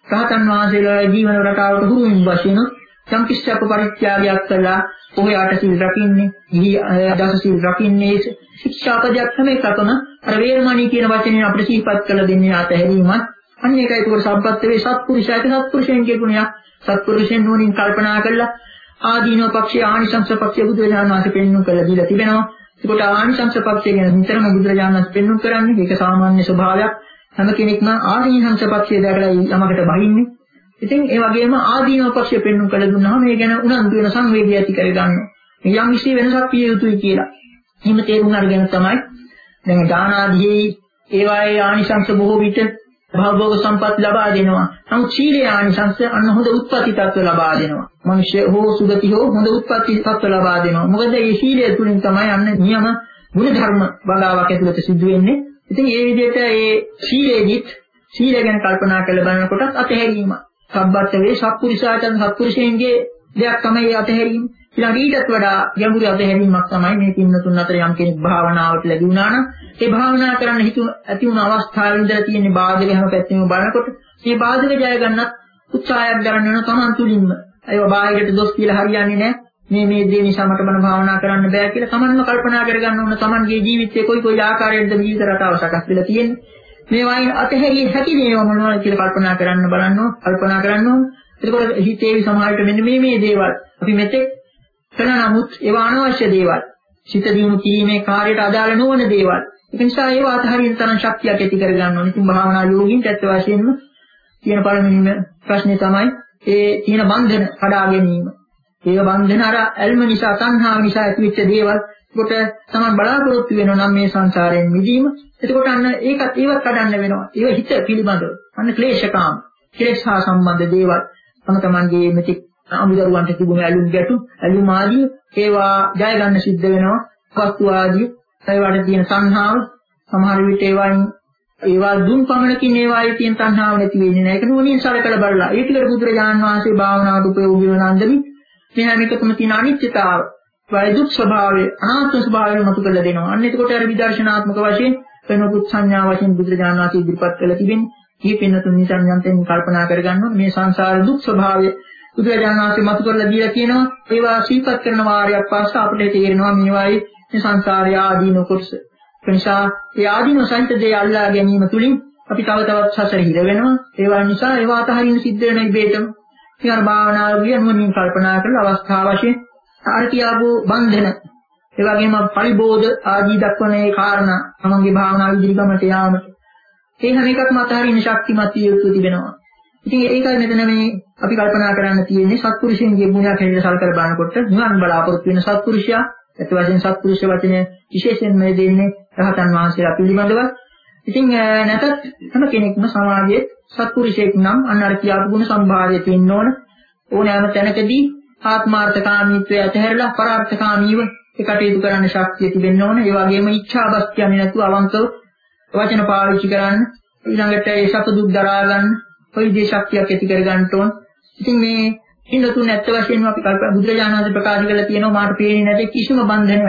රහතන් වහන්සේලා ජීවන රටාවට හුරුමින් වශයෙන් යම් කිසියක පරිත්‍යාගයක් කළා ඔහේ අට සිල් රකින්නේ, ගිහි දස සිල් රකින්නේ, ශික්ෂාපදයක් තමයි කතන අර වේරමණී කියන වචනේ අපිට සිහිපත් කළ දෙන්නේ අතහැරීමත්. අන්න ඒකයි ඒක සම්පත්ත වේ සත්පුරුෂයාට සත්පුරුෂයන්ගේ ගුණයක්. සත්පුරුෂයන් නුවණින් කල්පනා කළා ආදීනව පක්ෂයේ ආනිසංස පක්ෂයේ බුදුරජාණන් වහන්සේ පෙන්වු කළ දීලා තිබෙනවා. ඒකට ආනිසංස පක්ෂය ගැන නිතරම බුදුරජාණන් වහන්සේ පෙන්වු කරන්නේ ඒක සාමාන්‍ය ස්වභාවයක්. හැම කෙනෙක්ම ආදීනංස පක්ෂය දැකලා යමකට බහින්නේ. ඉතින් ඒ වගේම ආදීනව පක්ෂය පෙන්වු කළ දුන්නාම මේ ගැන උනන්දු වෙන සංවේගය ඇති කරගන්නවා. මේ යම් කිසි වෙනසක් පිය යුතුයි කියලා. එහෙම තේරුම් අරගෙන තමයි දැන් දාන ආදී ඒවායේ ආනිසංස බොහෝ විට භවභෝග සම්පත් ලබා දෙනවා. නමුත් සීලේ ආනිසංස අන්න හොඳ උත්පත්ති තත්ත්ව ලබා දෙනවා. මිනිස්ය හෝ සුගති හෝ හොඳ උත්පත්ති තත්ත්ව ලබා දෙනවා. මොකද මේ සීලය තුලින් තමයි අන්න නියම ගුණ ධර්ම බලාවක් ඇතුළත සිද්ධ වෙන්නේ. ඉතින් ඒ විදිහට ඒ සීලේදිත් සීලය ගැන කල්පනා කරලා බලනකොට අතහැරීම. සම්බත් වේ සත්පුරුෂාචන් සත්පුරුෂයන්ගේ දෙයක් තමයි අතහැරීම. ඊළඟ ඊටත් වඩා ගැඹුරු අතහැරීමක් තමයි මේ පින්නතුන් අතර යම් කෙනෙක් භාවනාවට ලැබුණා නම් ඒ භාවනා කරන්න හිතු ඇති වුණ අවස්ථාවේ ඉඳලා තියෙන බාධක හැම පැත්තෙම බලනකොට මේ බාධක ජය ගන්නත් උත්සාහයක් දරන්න වෙන තමන් තුලින්ම. ඒව බාහිරට දොස් කියලා හරියන්නේ නැහැ. මේ මේ දේ නිසා මට බණ භාවනා කරන්න බෑ කියලා තමන්ම කල්පනා කරගන්න ඕන. තමන්ගේ ජීවිතයේ කොයි කොයි ආකාරයකද ජීවිත රටාව සකස් වෙලා තියෙන්නේ. මේ වයින් අතහැරිය හැකි දේව මොනවද කියලා කල්පනා කරන්න බලන්න ඕන. කල්පනා කරන්න ඕන. එතකොට හිතේවි සමාජයට මෙන්න මේ මේ දේවල් අපි මෙතෙක් කළ නමුත් ඒවා අනවශ්‍ය දේවල්. සිත දියුණු කිරීමේ කාර්යයට අදාළ නොවන දේවල්. ඒ නිසා ඒවා අතහරින්න තරම් ශක්තියක් ඇති කරගන්න ඕනේ. ඉතින් භාවනා යෝගීන්ට ඇත්ත වශයෙන්ම තියෙන පළවෙනිම ප්‍රශ්නේ තමයි ඒ තියෙන බන්ධන කඩා ගැනීම. ඒ බන්ධන අර ඇල්ම නිසා, තණ්හාව නිසා ඇතිවෙච්ච දේවල්. ඒකට තමයි බලාපොරොත්තු වෙනවා නම් මේ සංසාරයෙන් මිදීම. එතකොට අන්න ඒකත් ඒවත් කඩන්න වෙනවා. ඒව හිත පිළිබඳව. අන්න ක්ලේශකාම, කෙලෙස් හා සම්බන්ධ දේවල් තම තමන්ගේ මෙතික් අමුදරුවන්ට තිබුණ ඇලුම් ගැටු, ඇලුම් ආදී ඒවා ජය ගන්න සිද්ධ වෙනවා. වස්තු ආදී ඒවාට තියෙන සංහාව සමහර විට ඒවායින් ඒවා දුන් පමණකින් ඒවායේ තියෙන සංහාව නැති වෙන්නේ නැහැ. ඒක නුවණින් සලකලා බලලා. ඒ පිළිවෙල බුදුරජාණන් වහන්සේ භාවනාවට උපයෝගී වෙන අන්දමි මේ හැම එකකම තියෙන අනිත්‍යතාව, වය දුක් ස්වභාවය, අනාත්ම ස්වභාවය මතු කරලා දෙනවා. අන්න එතකොට අර විදර්ශනාත්මක වශයෙන් වෙනකුත් සංඥා වශයෙන් බුදුරජාණන් වහන්සේ ඉදිරිපත් කළා තිබෙන්නේ. මේ පින්නතුන් නිසා යන්තම් කල්පනා කරගන්න ඕනේ මේ සංසාර දුක් ස්වභාවය බුදුරජාණන් වහන්සේ මතු කරලා දීලා කියනවා. ඒවා සිහිපත් කරන වාරයක් පස්සේ අපිට තේරෙනවා මේවායේ මේ සංසාරය ආදීන කොටස. ඒ නිසා ඒ ආදීන සහිත දේ අල්ලා ගැනීම තුලින් අපි තව තවත් සසර හිර වෙනවා. ඒවා නිසා ඒවා අතහරින්න සිද්ධ වෙන ඉබේටම. ඊයර භාවනාවලිය නුවණින් කල්පනා කරලා අවස්ථාව වශයෙන් අර කියාවු බන්ධන ඒ වගේම පරිබෝධ ආදී දක්වන ඒ කාරණා තමන්ගේ භාවනාව ඉදිරිගමනට යාමට ඒ හැම එකක්ම අතහරින්න ශක්තිමත් යුතු තිබෙනවා. ඉතින් ඒකයි මෙතන මේ අපි කල්පනා කරන්න තියෙන්නේ සත්පුරුෂයන්ගේ ගුණයක් හැටියට සලකලා බලනකොට නිවන් බලාපොරොත්තු වෙන සත්පුරුෂයා ඒත් වශයෙන් සත්පුරුෂ වචනේ විශේෂයෙන් මේ දෙන්නේ රහතන් වහන්සේලා පිළිබඳව. ඉතින් නැතත් හැම කෙනෙක්ම සමාජයේ සත්පුරුෂයෙක් නම් අන්න අර කියාපු ගුණ සම්භාරය තියෙන්න ඕන. ඕනෑම තැනකදී ආත්මාර්ථකාමීත්වය ඇතහැරලා පරාර්ථකාමීව ඒ කටයුතු කරන්න ශක්තිය තිබෙන්න ඕන. ඒ වගේම ඉච්ඡාබස් කියන්නේ නැතුව අවංකව වචන පාවිච්චි කරන්න, ඊළඟට ඒ සතු දුක් දරා ගන්න, ඔය විදිහේ ශක්තියක් ඇති කර ගන්න ඕන. ඉතින් මේ ඉන්නතුන් ඇත්ත වශයෙන්ම අපි කල්පනා බුදුරජාණන් වහන්සේ ප්‍රකාශ කරලා තියෙනවා මාට පේන්නේ නැති කිසිම බන්ධනයක්.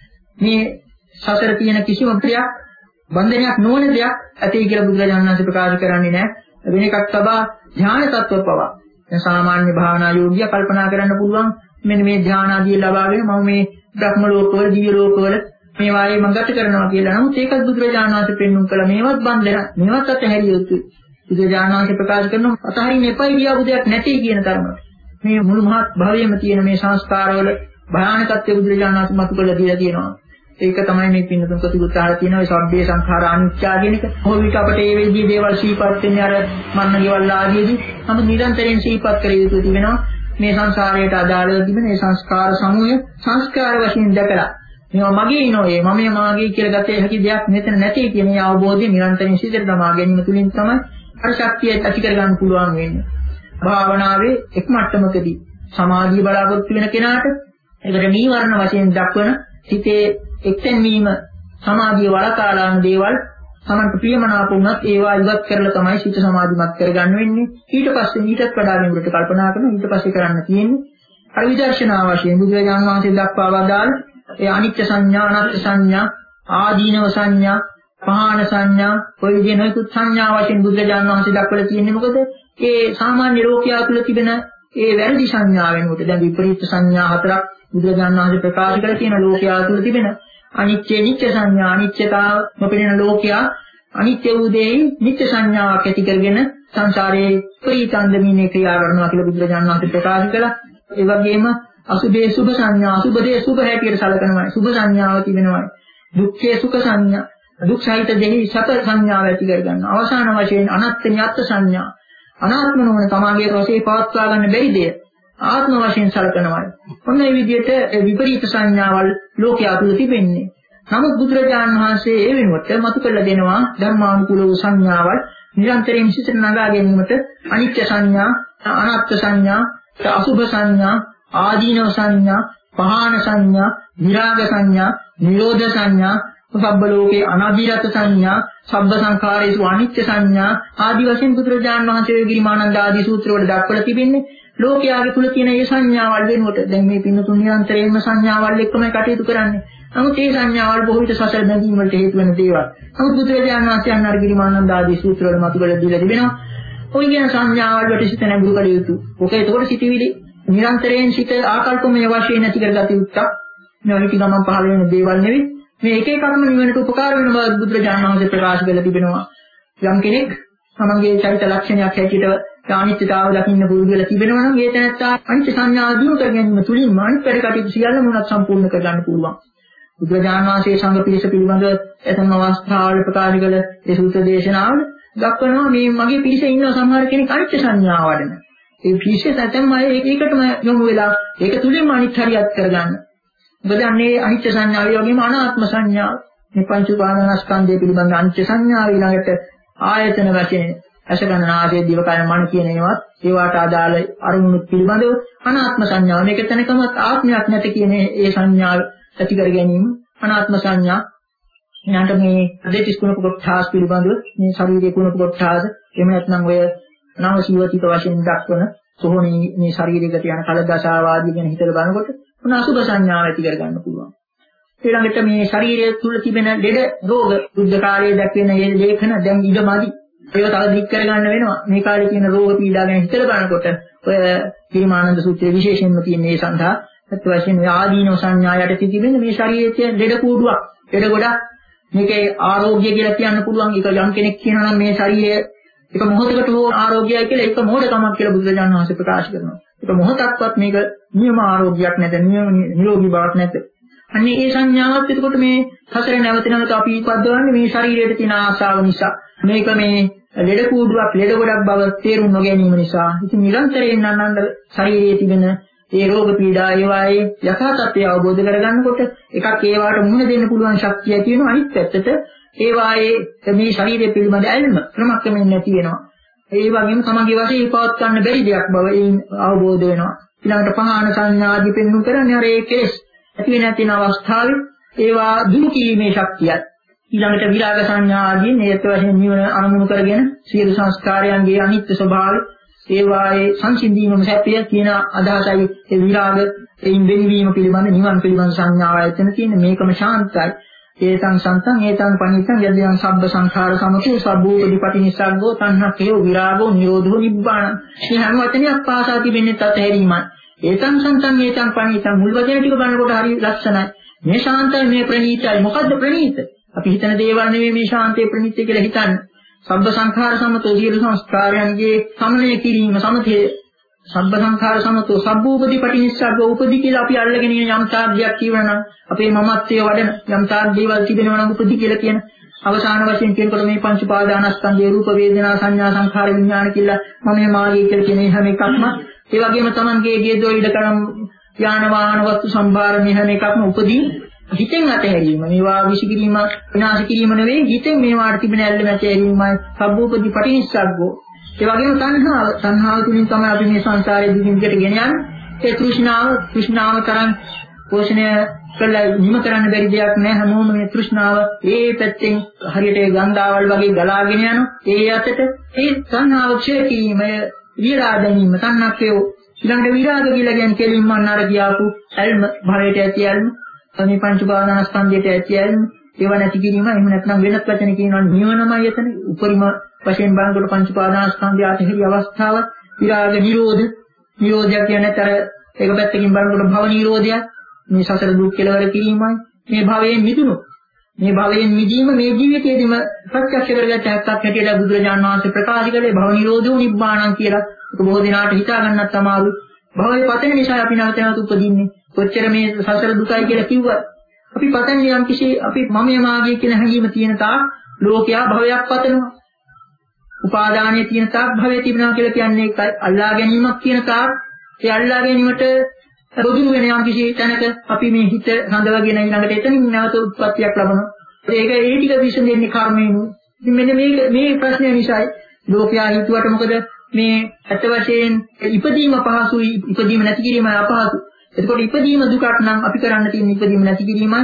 මේ සසර තියෙන කිසිම ක්‍රියාවක් බන්ධනයක් නොවන දෙයක් ඇති කියලා බුදුරජාණන් වහන්සේ ප්‍රකාශ කරන්නේ නැහැ. වෙන එකක් තබා ඥාන තත්ත්ව පවා. දැන් සාමාන්‍ය භාවනා යෝගියා කල්පනා කරන්න පුළුවන් මෙන්න මේ ඥාන ආදී ලබාගෙන මම මේ බ්‍රහ්ම ලෝකවල, දිව්‍ය ලෝකවල මේ වායේ මම ගත කරනවා කියලා. නමුත් ඒකත් බුදුරජාණන් වහන්සේ පෙන්වුම් කළා මේවත් බන්ධන, මේවත් අතහැරිය යුතුයි. බුදුරජාණන් වහන්සේ ප්‍රකාශ කරනවා අතහරින්න එපයි කියාපු දෙයක් නැtei කියන තරමට. මේ මුළු මහත් භවයේම තියෙන මේ සංස්කාරවල භයානකත්වය බුදුරජාණන් වහන්සේ මතු කරලා දීලා තියෙනවා. ඒක තමයි මේ පින්නතුන් ප්‍රතිඋත්තරය තියෙන ඔය සබ්බේ සංඛාර අනිත්‍යා කියන එක. කොහොම විට අපිට මේ විදිහේ දේවල් සිහිපත් වෙන්නේ අර මන්න ගෙවල් ආදීදී. නමුත් නිරන්තරයෙන් සිහිපත් කර යුතු තිබෙනවා. මේ සංසාරයට අදාළව තිබෙන මේ සංස්කාර සමූහය සංස්කාර වශයෙන් දැකලා මේවා මගේ නෝයේ මම මාගේ කියලා ගතේ හැකි දෙයක් මෙතන නැtei කියන මේ අවබෝධය නිරන්තරයෙන් සිතට දමා ගැනීම තුළින් තමයි අර ශක්තිය ඇති කර ගන්න පුළුවන් වෙන්නේ. භාවනාවේ එක් මට්ටමකදී සමාධිය බලාපොරොත්තු වෙන කෙනාට ඒකට නීවරණ වශයෙන් දක්වන සිතේ එක්තෙන් වීම සමාධිය වලකාලාන දේවල් තමන්ට ප්‍රියමනාප වුණත් ඒවා ඉවත් කරලා තමයි සිත සමාධිමත් කරගන්න වෙන්නේ. ඊට පස්සේ ඊටත් වඩා ගැඹුරට කල්පනා කරන ඊට පස්සේ කරන්න තියෙන්නේ අර විදර්ශනා වශයෙන් බුදුරජාණන් වහන්සේ දක්වා වදාළ ඒ අනිත්‍ය සංඥා, අනාත්ම සංඥා, ආදීනව සංඥා, පහාන සංඥා, ඔය විදිහේ නොයෙකුත් සංඥා වශයෙන් බුදුරජාණන් වහන්සේ දක්වලා තියෙන්නේ මොකද? ඒ සාමාන්‍ය ලෝකයා තුළ තිබෙන ඒ වැරදි සංඥා වෙනුවට දැන් විපරීත සංඥා හතරක් බුදුරජාණන් වහන්සේ ප්‍රකාශ කළ තියෙන ලෝකයා තුළ තිබෙන අනිත්‍ය නිත්‍ය සංඥා අනිත්‍යතාව නොපෙනෙන ලෝකයා අනිත්‍ය වූ දෙයින් නිත්‍ය සංඥාවක් ඇති කරගෙන සංසාරයේ විපරීතන්දමිනේ ක්‍රියා කරනවා කියලා බුදුරජාණන් වහන්සේ ප්‍රකාශ කළා. ඒ වගේම අසුභේ සුභ සංඥා අසුභ දේ සුභ හැටියට සැලකනවා. සුභ සංඥාව තිබෙනවා. දුක්ඛේ සුඛ සංඥා දුක් සහිත දෙහි සත සංඥාව ඇති කර ගන්නවා. අවසාන වශයෙන් අනත්ත්‍ය ඤත්ත සංඥා අනාත්ම නොවන තමාගේ රසේ පවත්වා ගන්න බැරි දෙය ආත්ම වශයෙන් සැලකනවා. ඔන්න ඒ විදිහට විපරීත සංඥාවල් ලෝකයා තුල තිබෙන්නේ. නමුත් බුදුරජාණන් වහන්සේ ඒ වෙනුවට මතු කළ දෙනවා ධර්මානුකූල වූ සංඥාවල් නිරන්තරයෙන් සිතට නගා ගැනීමට අනිත්‍ය සංඥා, අනාත්ම සංඥා, අසුභ සංඥා, ආදීනව සංඥා, පහාන සංඥා, විරාග සංඥා, නිරෝධ සංඥා, සබ්බ ලෝකේ අනාදිරත සංඥා, සබ්බ සංඛාරේසු අනිත්‍ය සංඥා ආදී වශයෙන් බුදුරජාණන් වහන්සේ ගිරිමානන්ද ආදී සූත්‍රවල දක්වලා තිබෙන්නේ. ලෝකයාගේ තුල තියෙන මේ සංඥාවල් වෙනුවට දැන් මේ පින්නතුන් නිරන්තරයෙන්ම සංඥාවල් එක්කම කටයුතු කරන්නේ. නමුත් මේ සංඥාවල් බොහෝ විට සසර බැඳීම් වලට හේතු වෙන දේවල්. නමුත් බුදුරජාණන් වහන්සේ අන්නර ගිරිමානන්ද ආදී සූත්‍රවල මතු කරලා දීලා තිබෙනවා. ඔය කියන සංඥාවල් වලට සිත නැඹුරු කළ යුතු. ඔක ඒතකොට සිටිවිලි නිරන්තරයෙන් සිත ආකල්පමය වශයෙන් නැති කරගත යුත්තක්. මේ වගේ ගමන් පහළ වෙන දේවල් නෙවෙයි. මේ එක එකක්ම නිවනට උපකාර වෙන බව බුදුරජාණන් වහන්සේ ප්‍රකාශ කරලා තිබෙනවා. යම් කෙනෙක් තමන්ගේ චරිත ලක්ෂණයක් හැටියට අනිත්‍යතාව දකින්න පුරුදු වෙලා තිබෙනවා නම් ඒ තැනත්තා අනිත්‍ය සංඥා දිනු කර ගැනීම තුළින් අනිත් වැඩ කටයුතු සියල්ලම උනත් සම්පූර්ණ කර ගන්න පුළුවන්. බුදුරජාණන් වහන්සේ සංඝ පිරිස පිළිබඳව එතන අවස්ථාවල ප්‍රකාශ කළ ඒ සූත්‍ර දේශනාවල දක්වනවා මේ මගේ පිරිසේ ඉන්න සමහර කෙනෙක් අනිත්‍ය සංඥාව වඩන. ඒ පිරිසේ සැතැම් අය ඒකටම යොමු වෙලා ඒක තුළින්ම අනිත් හරියත් කරගන්න. මොකද අන්නේ අනිත්‍ය සංඥාව වගේම අනාත්ම සංඥාව මේ පංච උපාදානස්කන්ධය පිළිබඳ අනිත්‍ය සංඥාව ඊළඟට ආයතන වශයෙන් අශකනාදී දිවකයන් මන කියන ඒවාත් ඒවට අදාළ අරමුණු පිළිබඳව අනාත්ම සංඥාව මේක තැනකමත් ආත්මයක් නැති කියන ඒ සංඥාව ඇති කර ගැනීම අනාත්ම සංඥා ඊළඟට මේ දෙතිස් කුණක කොටස් පිළිබඳව මේ ශරීරයේ කුණක කොටස් එහෙම නැත්නම් ඔය නව සීවතික වශයෙන් දක්වන සෝහණී මේ ශරීරයකට යන කලදසාවාදී ගැන හිතලා බලනකොට මොන අසුභ සංඥාව ඇති කර ගන්න පුළුවන්. ඊළඟට මේ ශරීරය තුල තිබෙන ලෙඩ රෝග බුද්ධ කාලයේ දක්වන මේ ලේඛන දැන් ඉඩමදි ඒව තව දික් කර ගන්න වෙනවා. මේ කාලේ තියෙන රෝග පීඩා ගැන හිතලා බලනකොට ඔය කිරිමානන්ද සූත්‍රයේ විශේෂයෙන්ම තියෙන මේ සඳහා අත් වශයෙන් මේ ආදීනව සංඥා යටතේ තිබෙන මේ ශරීරයේ තියෙන ලෙඩ කූඩුවක් ලෙඩ ගොඩක් මේකේ ආරෝග්‍ය කියලා කියන්න පුළුවන්. ඒක යම් කෙනෙක් කියනවා නම් මේ ශරීරය එක මොහොතකට හෝ ආරෝග්‍යයි කියලා ඒක මොහොතකමක් කියලා බුදුරජාණන් වහන්සේ ප්‍රකාශ කරනවා. ඒක මොහොතක්වත් මේක නියම ආරෝග්‍යයක් නැත, නියම නිරෝගී බවක් නැත. අන්නේ ඒ සංඥාවත් එතකොට මේ සසරේ නැවත නැවත අපි ඉපදවන්නේ මේ ශරීරයට තියෙන ආශාව නිසා. මේක මේ ලෙඩ කූඩුවක් ලෙඩ ගොඩක් බව තේරුම් නොගැනීම නිසා. ඉතින් නිරන්තරයෙන් නන්නන්න ශරීරයේ තිබෙන ඒ රෝග පීඩා ඒවායේ යථා තත්ත්වය අවබෝධ කරගන්නකොට එකක් ඒවාට මුහුණ දෙන්න පුළුවන් ශක්තිය තියෙනවා. අනිත් පැත්තට ඒවායේ මේ ශරීරය පිළිබඳ ඇල්ම ක්‍රමක්‍රමයෙන් නැති වෙනවා. ඒ වගේම තමන්ගේ වශයෙන් පවත් ගන්න බැරි දෙයක් බව ඒන් අවබෝධ වෙනවා. ඊළඟට පහාන සංඥාදී පෙන්වු කරන්නේ අර ඒ කෙලෙස් ඇති වෙන නැතින අවස්ථාවේ ඒවා දුරු කිරීමේ ශක්තියත් ඊළඟට විරාග සංඥා ආදී නේත වශයෙන් නිවන අනුමුණු කරගෙන සියලු සංස්කාරයන්ගේ අනිත්‍ය ස්වභාවය ඒවායේ සංසිඳීමම සැපය කියන අදහසයි ඒ විරාග එයින් වෙනවීම පිළිබඳ නිවන් පිළිබඳ සංඥාව ඇතන තියෙන මේකම ශාන්තයි. ඒතං සන්තං ඒතං පනිතං යදියං සබ්බ සංඛාර සමතෝ සබ්බෝපදීපටි නිස්සග්ගෝ තණ්හක්ඛයෝ විරාගෝ නිරෝධෝ නිබ්බාණ. මේ හැම වචනයක් පාසා තිබෙන්නේ තතහැරීමයි. ඒතං සන්තං ඒතං පනිතං මුල් වචන ටික බලනකොට හරි ලක්ෂණයි. මේ ශාන්තයි මේ ප්‍රණීතයි. මොකද්ද ප්‍රණීත? අපි හිතන දේවල් නෙවෙයි මේ ශාන්තේ ප්‍රණීතය කියලා හිතන්නේ. සබ්බ සංඛාර සමතෝ සියලු සංස්කාරයන්ගේ සමනය කිරීම සමතේ සබ්බ සංඛාර සමතෝ සබ්බෝපදීපටි නිස්සග්ගෝ උපදී කියලා අපි අල්ලගෙන ඉන්න යම් තාග්ගයක් කියවනම් අපේ මමත්වයේ වඩන යම් තාග් දේවල් තිබෙනවා නම් උපදී කියලා කියන අවසාන වශයෙන් කියනකොට මේ පංච පාදානස්කන්ධයේ රූප වේදනා සංඥා සංඛාර විඥාන කියලා මම මාගේ කියලා කියන හැම එකක්ම ඒ වගේම Tamanගේ ගේ දොයිඩ කරම් යාන වාහන වස්තු සම්භාර මේ හැම එකක්ම උපදී හිතෙන් අතහැරීම මේවා විසිකිරීම විනාශ කිරීම නෙවෙයි හිතෙන් මේවාට තිබෙන ඇල්ල මැචෑරීමයි සබ්බෝපදීපටි නිස්සග්ගෝ. ඒ වගේම තණ්හාව තණ්හාව තුලින් තමයි අපි මේ සංසාරයේ දිගින් දිගට ගෙන යන්නේ. ඒ තෘෂ්ණාව තෘෂ්ණාව තරම් පෝෂණය කළා නිම කරන්න බැරි දෙයක් නෑ. හැමෝම මේ තෘෂ්ණාව ඒ පැත්තෙන් හරියට ඒ ගංගාවල් වගේ ගලාගෙන යනවා. ඒ යටට ඒ තණ්හාව ක්ෂය කිරීම විරාග ගැනීම තණ්හක්කේ ඊළඟට විරාග කියලා කියන්නේ කෙලින්ම අන්නර කියාපු ඇල්ම භවයට ඇති ඇල්ම මේ පංච උපාදානස්කන්ධයට ඇති ඇල්ම ඒව නැති කිරීම එහෙම නැත්නම් වෙනත් වචන කියනවා නිවනමයි එතන උපරිම වශයෙන් බලනකොට පංච පාදානස්කන්ධය අතහැරි අවස්ථාව විරාග නිරෝධ නිරෝධය කියන්නේ අර ඒක පැත්තකින් බලනකොට භව නිරෝධය මේ සසර දුක් කෙලවර කිරීමයි මේ භවයෙන් මිදුණු මේ භවයෙන් මිදීම මේ ජීවිතයේදීම ප්‍රත්‍යක්ෂ කරගත්ත හැක්කක් හැටියට බුදුරජාණන් වහන්සේ ප්‍රකාශ කළේ භව නිරෝධෝ නිබ්බාණං කියලා. ඒක බොහෝ දිනාට හිතා ගන්නත් අමාරුයි. භවයේ පතන නිසා අපි නැවත නැවත උපදින්නේ. කොච්චර මේ සසර දුකයි කියලා කිව්වත් අපි පතන්නේ යම් කිසි අපි මමයේ මාගේ කියන හැඟීම තියෙන තාක් ලෝකයා භවයක් පතනවා. උපාදානයේ තියෙන තාක් භවයේ තිබෙනවා කියලා කියන්නේ ඒකයි. අල්ලා ගැනීමක් කියන තාක් ඒ අල්ලා ගැනීමට රොදුරු වෙන යම් කිසි තැනක අපි මේ හිත හඳවගෙන ඊළඟට එතනින් නැවත උත්පත්තියක් ලබනවා. ඒක ඒ ටික විසඳෙන්නේ කර්මයෙන්ු. ඉතින් මෙන්න මේ මේ ප්‍රශ්නය නිසායි ලෝකයා හිතුවට මොකද මේ ඇත්ත වශයෙන් ඉපදීම පහසුයි ඉපදීම නැති කිරීම අපහසුයි. එතකොට ඉපදීම දුකක් නම් අපි කරන්න තියෙන ඉපදීම නැති කිරීමයි.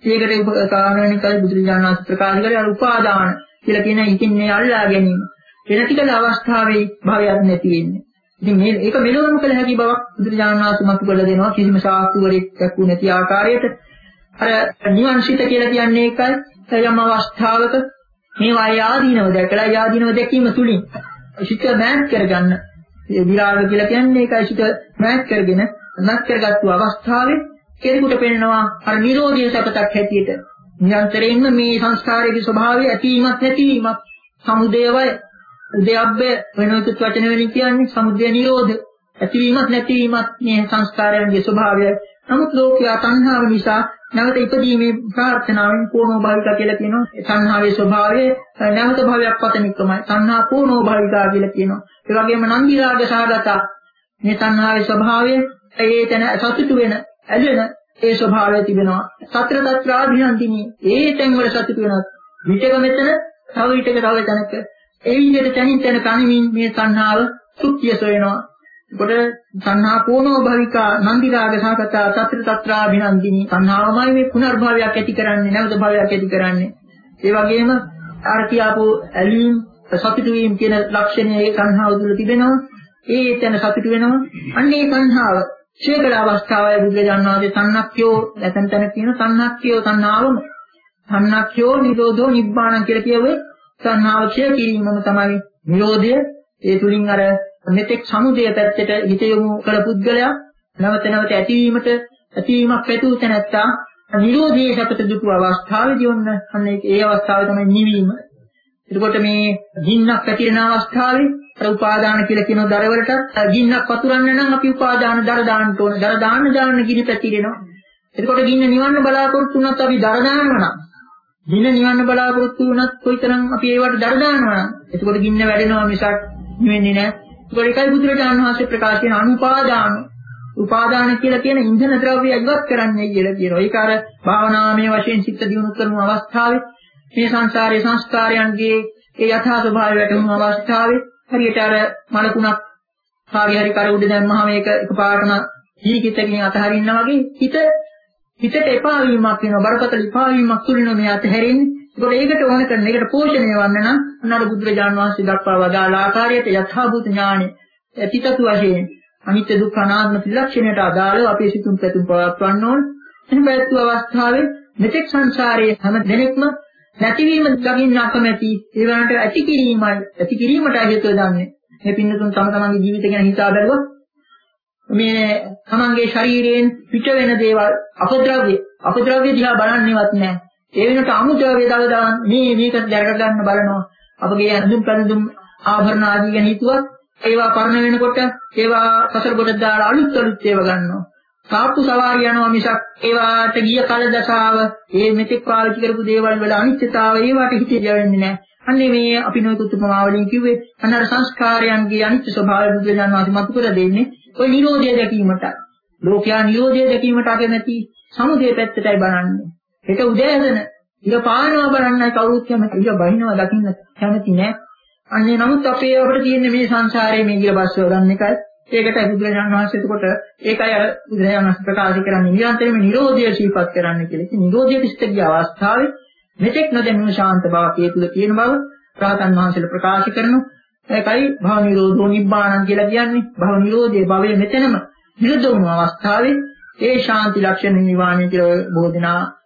ඒකට කාරණිකයි බුදුරජාණන් වහන්සේ ප්‍රකාශ කරේ අර උපාදාන කියලා කියන ඉතින් මේ අල්ලා ගැනීම. ඒ නැති කල අවස්ථාවේ භවයක් නැති වෙන්නේ. ඉතින් මේ ඒක මෙලොවම කළ හැකි බවක් බුදුරජාණන් වහන්සේ මතු කළ දෙනවා කිසිම ශාස්ත්‍රවරයෙක් දක්වු නැති ආකාරයට. අර නිවන්සිත කියලා කියන්නේ ඒකයි යම් අවස්ථාවක මේවා ආදීනව දැකලා ආදීනව දැකීම තුලින් සිත මෑත් කරගන්න. ඒ විරාග කියලා කියන්නේ ඒකයි සිත මෑත් කරගෙන නැත් කරගත්තු අවස්ථාවේ කෙනෙකුට පෙනෙනවා අර නිරෝධීය සපතක් හැටියට. නිරන්තරයෙන්ම මේ සංස්කාරයේ ස්වභාවය ඇතිවීමත් නැතිවීමත් සමුදේවය උද්‍යප්පය වෙනොත් වචන වලින් කියන්නේ සමුදය නිරෝධ ඇතිවීමත් නැතිවීමත් මේ සංස්කාරයන්ගේ ස්වභාවය. නමුත් ලෝකයා තණ්හාව නිසා නැවත ඉපදීමේ ප්‍රාර්ථනාවෙන් පූර්ණ භාවික කියලා කියනවා. තණ්හාවේ ස්වභාවය නැවත භවයක් පතන එකමයි. තණ්හා පූර්ණ භාවිකා කියලා කියනවා. ඒ වගේම නන්දි රාග සහගත මේ තණ්හාවේ ස්වභාවය ඒ තැන සතුටු වෙන ඇලෙන ඒ ස්වභාවය තිබෙනවා. සතර තත්‍රාභිනන්දිනී ඒ තැන් වල සතුටු වෙනවා. විතක මෙතන තව විතක තව තැනක ඒ විදිහට තනින් තන කණමින් මේ තණ්හාව සුඛිය සොයනවා. ඒකට තණ්හා පූර්ණෝ භවිකා නන්දි රාග සහගත සතර තත්‍රාභිනන්දිනී තණ්හාවමයි මේ පුනර්භවයක් ඇති කරන්නේ නැවත භවයක් ඇති කරන්නේ. ඒ වගේම අර කියාපු ඇලීම් සතුටු වීම කියන ලක්ෂණයේ තණ්හාව තුළ තිබෙනවා. ඒ තැන සතුටු වෙනවා. අන්න ඒ තණ්හාව ශේකල අවස්ථාවයි බුදුරජාණන් වහන්සේ තණ්හක්ඛයෝ නැතන් තැන කියන තණ්හක්ඛයෝ තණ්හාවම තණ්හක්ඛයෝ නිරෝධෝ නිබ්බාණං කියලා කියුවේ තණ්හාව ක්ෂය කිරීමම තමයි නිරෝධය. ඒ තුලින් අර මෙතෙක් සමුදය පැත්තට හිත යොමු කළ පුද්ගලයා නැවත නැවත ඇතිවීමට ඇතිවීමක් පැතුූ තැනැත්තා නිරෝධයේ සපත දුටු අවස්ථාවේදී ඔන්න අන්න ඒ අවස්ථාවේ තමයි නිවීම. එතකොට මේ ගින්නක් පැතිරෙන අවස්ථාවේ අර උපාදාන කියලා කියන දරවලට ගින්නක් වතුරන්න නම් අපි උපාදාන දර දාන්න ඕන. දර දාන්න දාන්න ගිනි පැතිරෙනවා. එතකොට ගින්න නිවන්න බලාපොරොත්තු වුණත් අපි දර දානවා නම් ගින්න නිවන්න බලාපොරොත්තු වුණත් කොයිතරම් අපි ඒවට දර දානවා නම් එතකොට ගින්න වැඩෙනවා මිසක් නිවෙන්නේ නැහැ. ඒකට ඒකයි බුදුරජාණන් වහන්සේ ප්‍රකාශ කරන අනුපාදාන උපාදාන කියලා කියන ඉන්ධන ද්‍රව්‍ය ඉවත් කරන්නේ කියලා කියනවා. ඒක අර භාවනාමය වශයෙන් සිත් දියුණු කරන අවස්ථාවේ මේ සංසාරයේ සංස්කාරයන්ගේ ඒ යථා ස්වභාවය වැටහුණු අවස්ථාවේ හරියට අර මලකුණක් කාගේ හරි කර උඩ දැම්මහම ඒක එකපාරටම හීකිතකින් අතහරින්නා වගේ හිත හිතට එපා වීමක් වෙනවා. බරපතල එපා වීමක් තුලින් මේ අතහැරෙන්නේ. ඒකට ඒකට ඕන කරන එකට පෝෂණය වන්න නම් අන්නර බුදුරජාණන් වහන්සේ දක්වා වදාළ ආකාරයට යථාභූත ඥානෙ ඇතිතතු වශයෙන් අනිත්‍ය දුක්ඛ අනාත්ම ත්‍රිලක්ෂණයට අදාළව අපේ සිතුම් පැතුම් පවත්වන්න ඕන. එහෙම පැවැත්වූ අවස්ථාවේ මෙතෙක් සංසාරයේ හැම දිනෙකම නැතිවීම දකින්න අකමැති ඒ වලට ඇති කිරීමයි ඇති කිරීමට හේතුව දන්නේ. මේ පින්නතුන් තම තමන්ගේ ජීවිතය ගැන හිතා බැලුවොත් මේ තමන්ගේ ශරීරයෙන් පිට වෙන දේවල් අපද්‍රව්‍ය අපද්‍රව්‍ය දිහා බලන්නේවත් නැහැ. ඒ වෙනට අමුද්‍රව්‍ය දාලා දාන මේ මේක දැක ගන්න බලනවා. අපගේ අඳුම් පැඳුම් ආභරණ ආදී ගැන හිතුවත් ඒවා පරණ වෙනකොට ඒවා සසර කොට දාලා අලුත් අලුත් ඒවා ගන්නවා. සාප්පු සවාරි යනවා මිසක් ඒවාට ගිය කල දසාව ඒ මෙතෙක් පාවිච්චි කරපු දේවල් වල අනිත්‍යතාවය ඒවට හිතේ යවෙන්නේ නැහැ. අන්නේ මේ අපි නොයෙකුත් උපමාවලින් කිව්වේ අන්නර සංස්කාරයන්ගේ අනිත්‍ය ස්වභාවය බුදුරජාණන් වහන්සේ මතු කර දෙන්නේ ඔය නිරෝධය දැකීමට. ලෝකයා නිරෝධය දැකීමට අකමැති සමුදය පැත්තටයි බලන්නේ. ඒක උදෑසන ඉර පානවා බලන්නයි කවුරුත් කැමති. ඉර බහිනවා දකින්න කැමති නෑ. අන්නේ නමුත් අපේ අපිට තියෙන්නේ මේ සංසාරයේ මේ ඉර බස්සව ගන්න එකයි. ඒකට බුදුරජාණන් වහන්සේ එතකොට ඒකයි අර බුදුරජාණන් වහන්සේ ප්‍රකාශ කරන්නේ නිරන්තරයෙන්ම නිරෝධය ශීපත් කරන්න කියලා. ඉතින් නිරෝධයට ඉස්තගිය අවස්ථාවේ මෙතෙක් නොදැනුණු ශාන්ත බවක් ඒ තුල තියෙන බව රහතන් වහන්සේලා ප්‍රකාශ කරනවා. ඒකයි භව නිරෝධෝ නිබ්බාණං කියලා කියන්නේ. භව නිරෝධයේ භවයේ මෙතනම නිරෝධ වුණු අවස්ථාවේ ඒ ශාන්ති ලක්ෂණ නිවාණය කියලා බෝධනා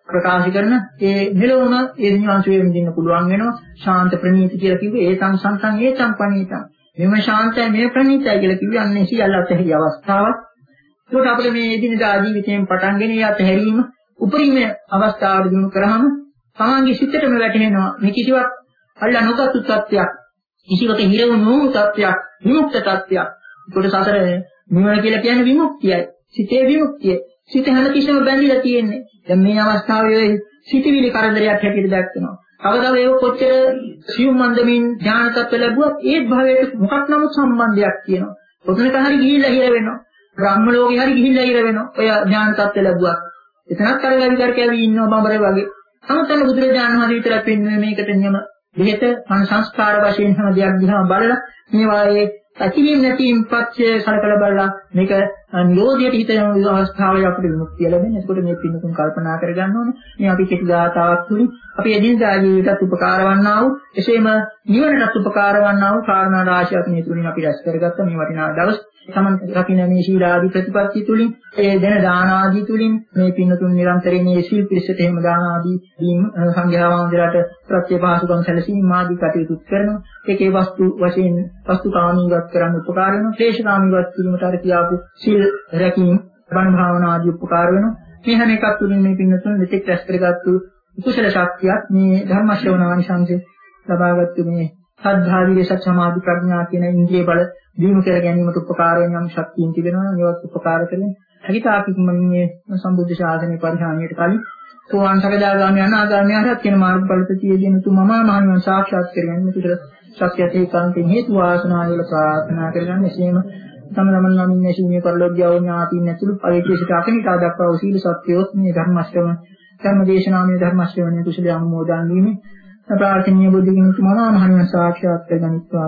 ප්‍රකාශ කරන ඒ මෙලොවම ඒ නිවන් සුවය විඳින්න පුළුවන් වෙනවා. ශාන්ත ප්‍රණීත කියලා කිව්වේ ඒතං සන්තං ඒතං පණීතං. මෙම ශාන්තයි මේ ප්‍රණීතයි කියලා කිව්වේ අන්නේ සියල්ලත් ඇහි අවස්ථාවක්. ඒකට අපිට මේ එදිනදා ජීවිතයෙන් පටන් ගෙන යත් හැරීම උපරිම අවස්ථාවට දිනු කරාම තමන්ගේ සිතටම වැටහෙනවා මේ කිසිවක් අල්ලා නොගත්තු තත්ත්වයක්, කිසිවක හිරව නොවුණු තත්ත්වයක්, විමුක්ත තත්ත්වයක්. ඒකට සතර නිවන කියලා කියන්නේ විමුක්තියයි. සිතේ විමුක්තිය. සිත හැමතිස්සෙම බැඳිලා තියෙන්නේ. දැන් මේ අවස්ථාවේ සිතවිලි කරදරයක් හැටියට දැක්කනවා. කවදාද ඒක කොච්චර සියුම් මන්දමින් ඥාන තත්ත්ව ලැබුවත් ඒ භවයට මොකක් නමුත් සම්බන්ධයක් තියෙනවා. ඔතනක හරි ගිහිල්ලා හිර වෙනවා. බ්‍රහ්ම ලෝකේ හරි ගිහිල්ලා හිර වෙනවා. ඔය ඥාන තත්ත්ව ලැබුවත්. එතනත් අර විතර කැවි ඉන්නවා බඹරේ වගේ. අමතන බුදුරජාණන් වහන්සේ විතරක් පෙන්වන්නේ මේකට නියම දෙහෙත මන සංස්කාර වශයෙන් හැම දෙයක් දිහා බලලා මේවායේ ඇතිවීම නැතිවීම පත්‍ය සලකලා බලලා මේක නිරෝධයට හිත යන අවස්ථාවේ අපිට විමුක්තිය ලැබෙන්නේ. ඒකට මේ පින්නතුන් කල්පනා කරගන්න ඕනේ. මේ අපි කෙටි ගාතාවක් තුලින් අපි එදිනදා ජීවිතයට උපකාර වන්නා වූ එසේම නිවනට උපකාර වන්නා වූ කාරණා රාශියක් මේ තුලින් අපි රැස් කරගත්ත මේ වටිනා දවස් සමන් රකින්න මේ ශීලාදී ප්‍රතිපත්ති තුලින් ඒ දෙන දාන ආදී තුලින් මේ පින්නතුන් නිරන්තරයෙන් මේ සීල් පිළිසෙට එහෙම දාන ආදී දීම් සංඝයා වහන්සේලාට ප්‍රත්‍යපාසුකම් සැලසීම ආදී කටයුතු කරනවා. ඒකේ වස්තු වශයෙන් වස්තුකාමීවත් කරන්න උපකාර වෙනවා. ක්ලේශකාමීවත් කිරීමට අර කියාපු සීල් රැකීම බණ භාවනා ආදී උපකාර වෙනවා. මේ හැම එකක් තුලින් මේ පින්නතුන් මෙතෙක් රැස් කරගත්තු කුසල ශක්තියක් මේ ධර්ම ශ්‍රවණානිසංසය ලබාගත්තු මේ සද්ධා විරිය සත් සමාධි ප්‍රඥා කියන ඉන්ද්‍රිය බල දිනු කර ගැනීමට උපකාර වෙන යම් ශක්තියින් තිබෙනවා. මේවත් උපකාර කරන්නේ අහිතාකිකම මේ සම්බුද්ධ ශාසනයේ පරිහානියට කලින් සෝවාන් සකදාගාමී අනාගාමී අරහත් කියන මාර්ගඵල ප්‍රතියේදී තුමම මහණිවන් සාක්ෂාත් කරගන්න මෙතන ශක්තියත් ඒකාන්තයෙන් හේතු වාසනා වල ප්‍රාර්ථනා කරගන්න. එසේම තම තමන් නමින් නැසීමේ පරිලෝක්‍යව ඥාතින් නැතුළු පරිචේසිත අකනිකා දක්වා සීල සත්‍යෝත් මේ ධර්මශ්‍රවණ ධර්මදේශනාමය ධර්මශ්‍රවණයේ කුසල අනුමෝදන් වීමේ ප්‍රාර්ථනීය බුද්ධිගුණ තුමා මහණිවන් සාක්ෂාත් කරගනිත්වා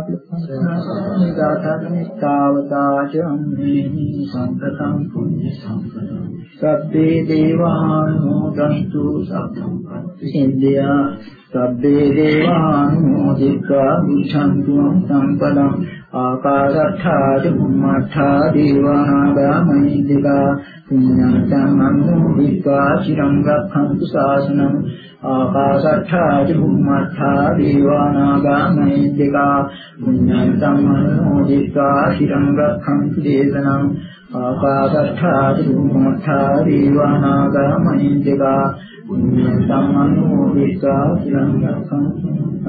කියලා තාවතාච අම්මේහි සම්පතං පුඤ්ඤ සම්පතං සබ්බේ දේවානුමෝදන්තු සබ්බං සිද්ධා සබ්බේ දේවානුමෝදිत्वा බුද්ධන්තු සම්පදං ආකාශත්ථා චුම්මත්ථා දේවානාගා මහින්దికා පුඤ්ඤන්තං අනුමෝදිत्वा චිරං රක්ඛන්තු ශාසනං ආකාශත්ථා චුම්මත්ථා දේවානාගා මහින්దికා පුඤ්ඤන්තං අනුමෝදිत्वा චිරං රක්ඛන්තු දේශනං ආකාශත්ථා චුම්මත්ථා දේවානාගා මහින්దికා පුඤ්ඤන්තං අනුමෝදිत्वा චිරං රක්ඛන්තු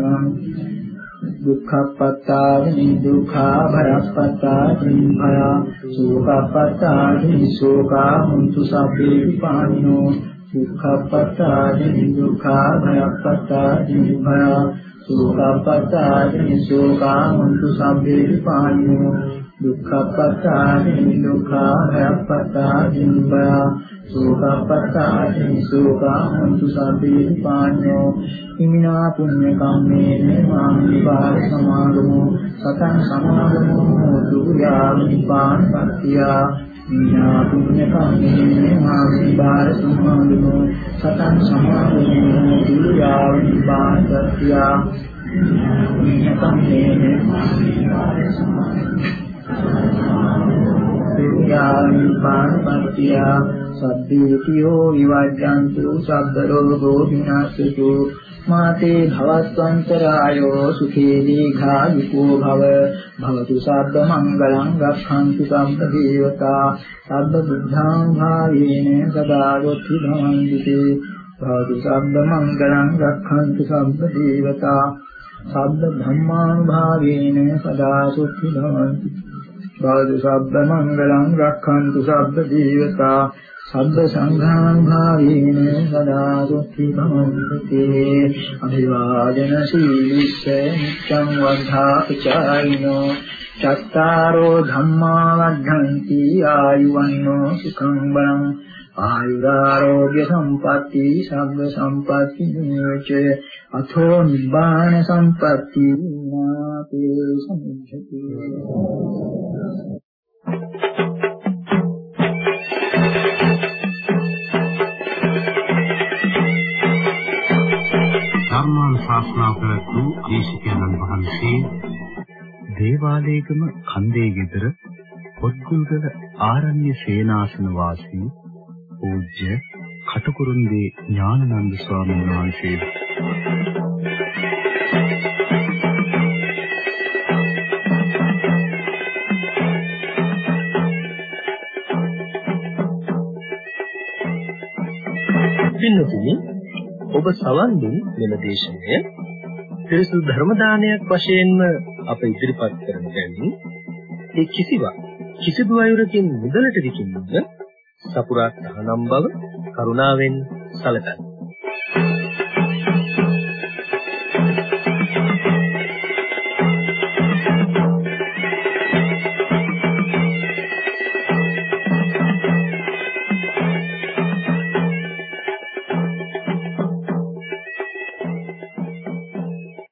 දුක්ඛප්පත්තානි දුක්ඛා භයප්පත්තානි භය සෝකප්පත්තානි සෝකා මුන්තු සබ්බේ විපානිනෝ දුක්ඛප්පත්තානි දුක්ඛා භයප්පත්තානි භය සෝකප්පත්තානි සෝකා මුන්තු සබ්බේ විපානිනෝ දුක්ඛප්පත්තානි දුක්ඛා භයප්පත්තානි භය සෝකප්පත්තානි සෝකා මුන්තු සබ්බේ විපානිනෝ ඉමිනා පුඤ්ඤ කම්මේන මාමි බාල සමාගමෝ සතං සමාගමෝ දුර්යාමි පාණපත්තියා ඉමිනා පුඤ්ඤ කම්මේන මාමි බාල සමාගමෝ සතං සමාගමෝ දුර්යාමි පාණපත්තියා පුඤ්ඤ කම්මේන මාමි බාල සමාගමෝ දුර්යාමි පාණපත්තියා සබ්බේතියෝ විවජ්ජන්තු සබ්බ රෝගෝ විනාශතු මාතේ භවස්වන්තරායෝ සුඛේ දීඝායුකෝ භව භවතු සබ්බ මංගලං රක්ඛන්තු සම්ප දේවතා සබ්බ බුද්ධං භාවේන සදාගොත්ති භවන්ති භවතු සබ්බ මංගලං රක්ඛන්තු සම්ප දේවතා සබ්බ ධම්මානුභාවේන සදාසුත්ති භවන්ති භවතු සබ්බ මංගලං රක්ඛන්තු සබ්බ දේවතා සබ්බ සංඝානුභාවේන සදා සුඛී භවන්ති අභිවාදන සීලිස්ස නිච්ඡං වද්ධා පචායිනෝ චත්තාරෝ ධම්මා වද්ධන්ති ආයුවන්නෝ සුඛං බලං ආයුරාෝග්‍ය සම්පatti සබ්බ සම්පatti නිච්ච අතෝ නිබ්බාන සම්පatti නාතේ සමුච්ඡති ධර්මාන් ශාස්ත්‍රා කරතු දේශකයන්න් වහන්සේ දේවාලේගම කන්දේ ගෙදර පොත්ගුල්ගල ආරණ්‍ය සේනාසන වාසී පූජ්‍ය කටුකුරුන්දී ඥානানন্দ ස්වාමීන් වහන්සේ. පින්තුනි, ඔබ සවන් දුන් මෙම දේශනය පිරිසුදු ධර්ම දානයක් වශයෙන්ම අප ඉදිරිපත් කරන බැවින් ඒ කිසිවක් කිසිදු අයුරකින් මුදලට විකිණීම සපුරා තහනම් බව කරුණාවෙන් සැලකන්න.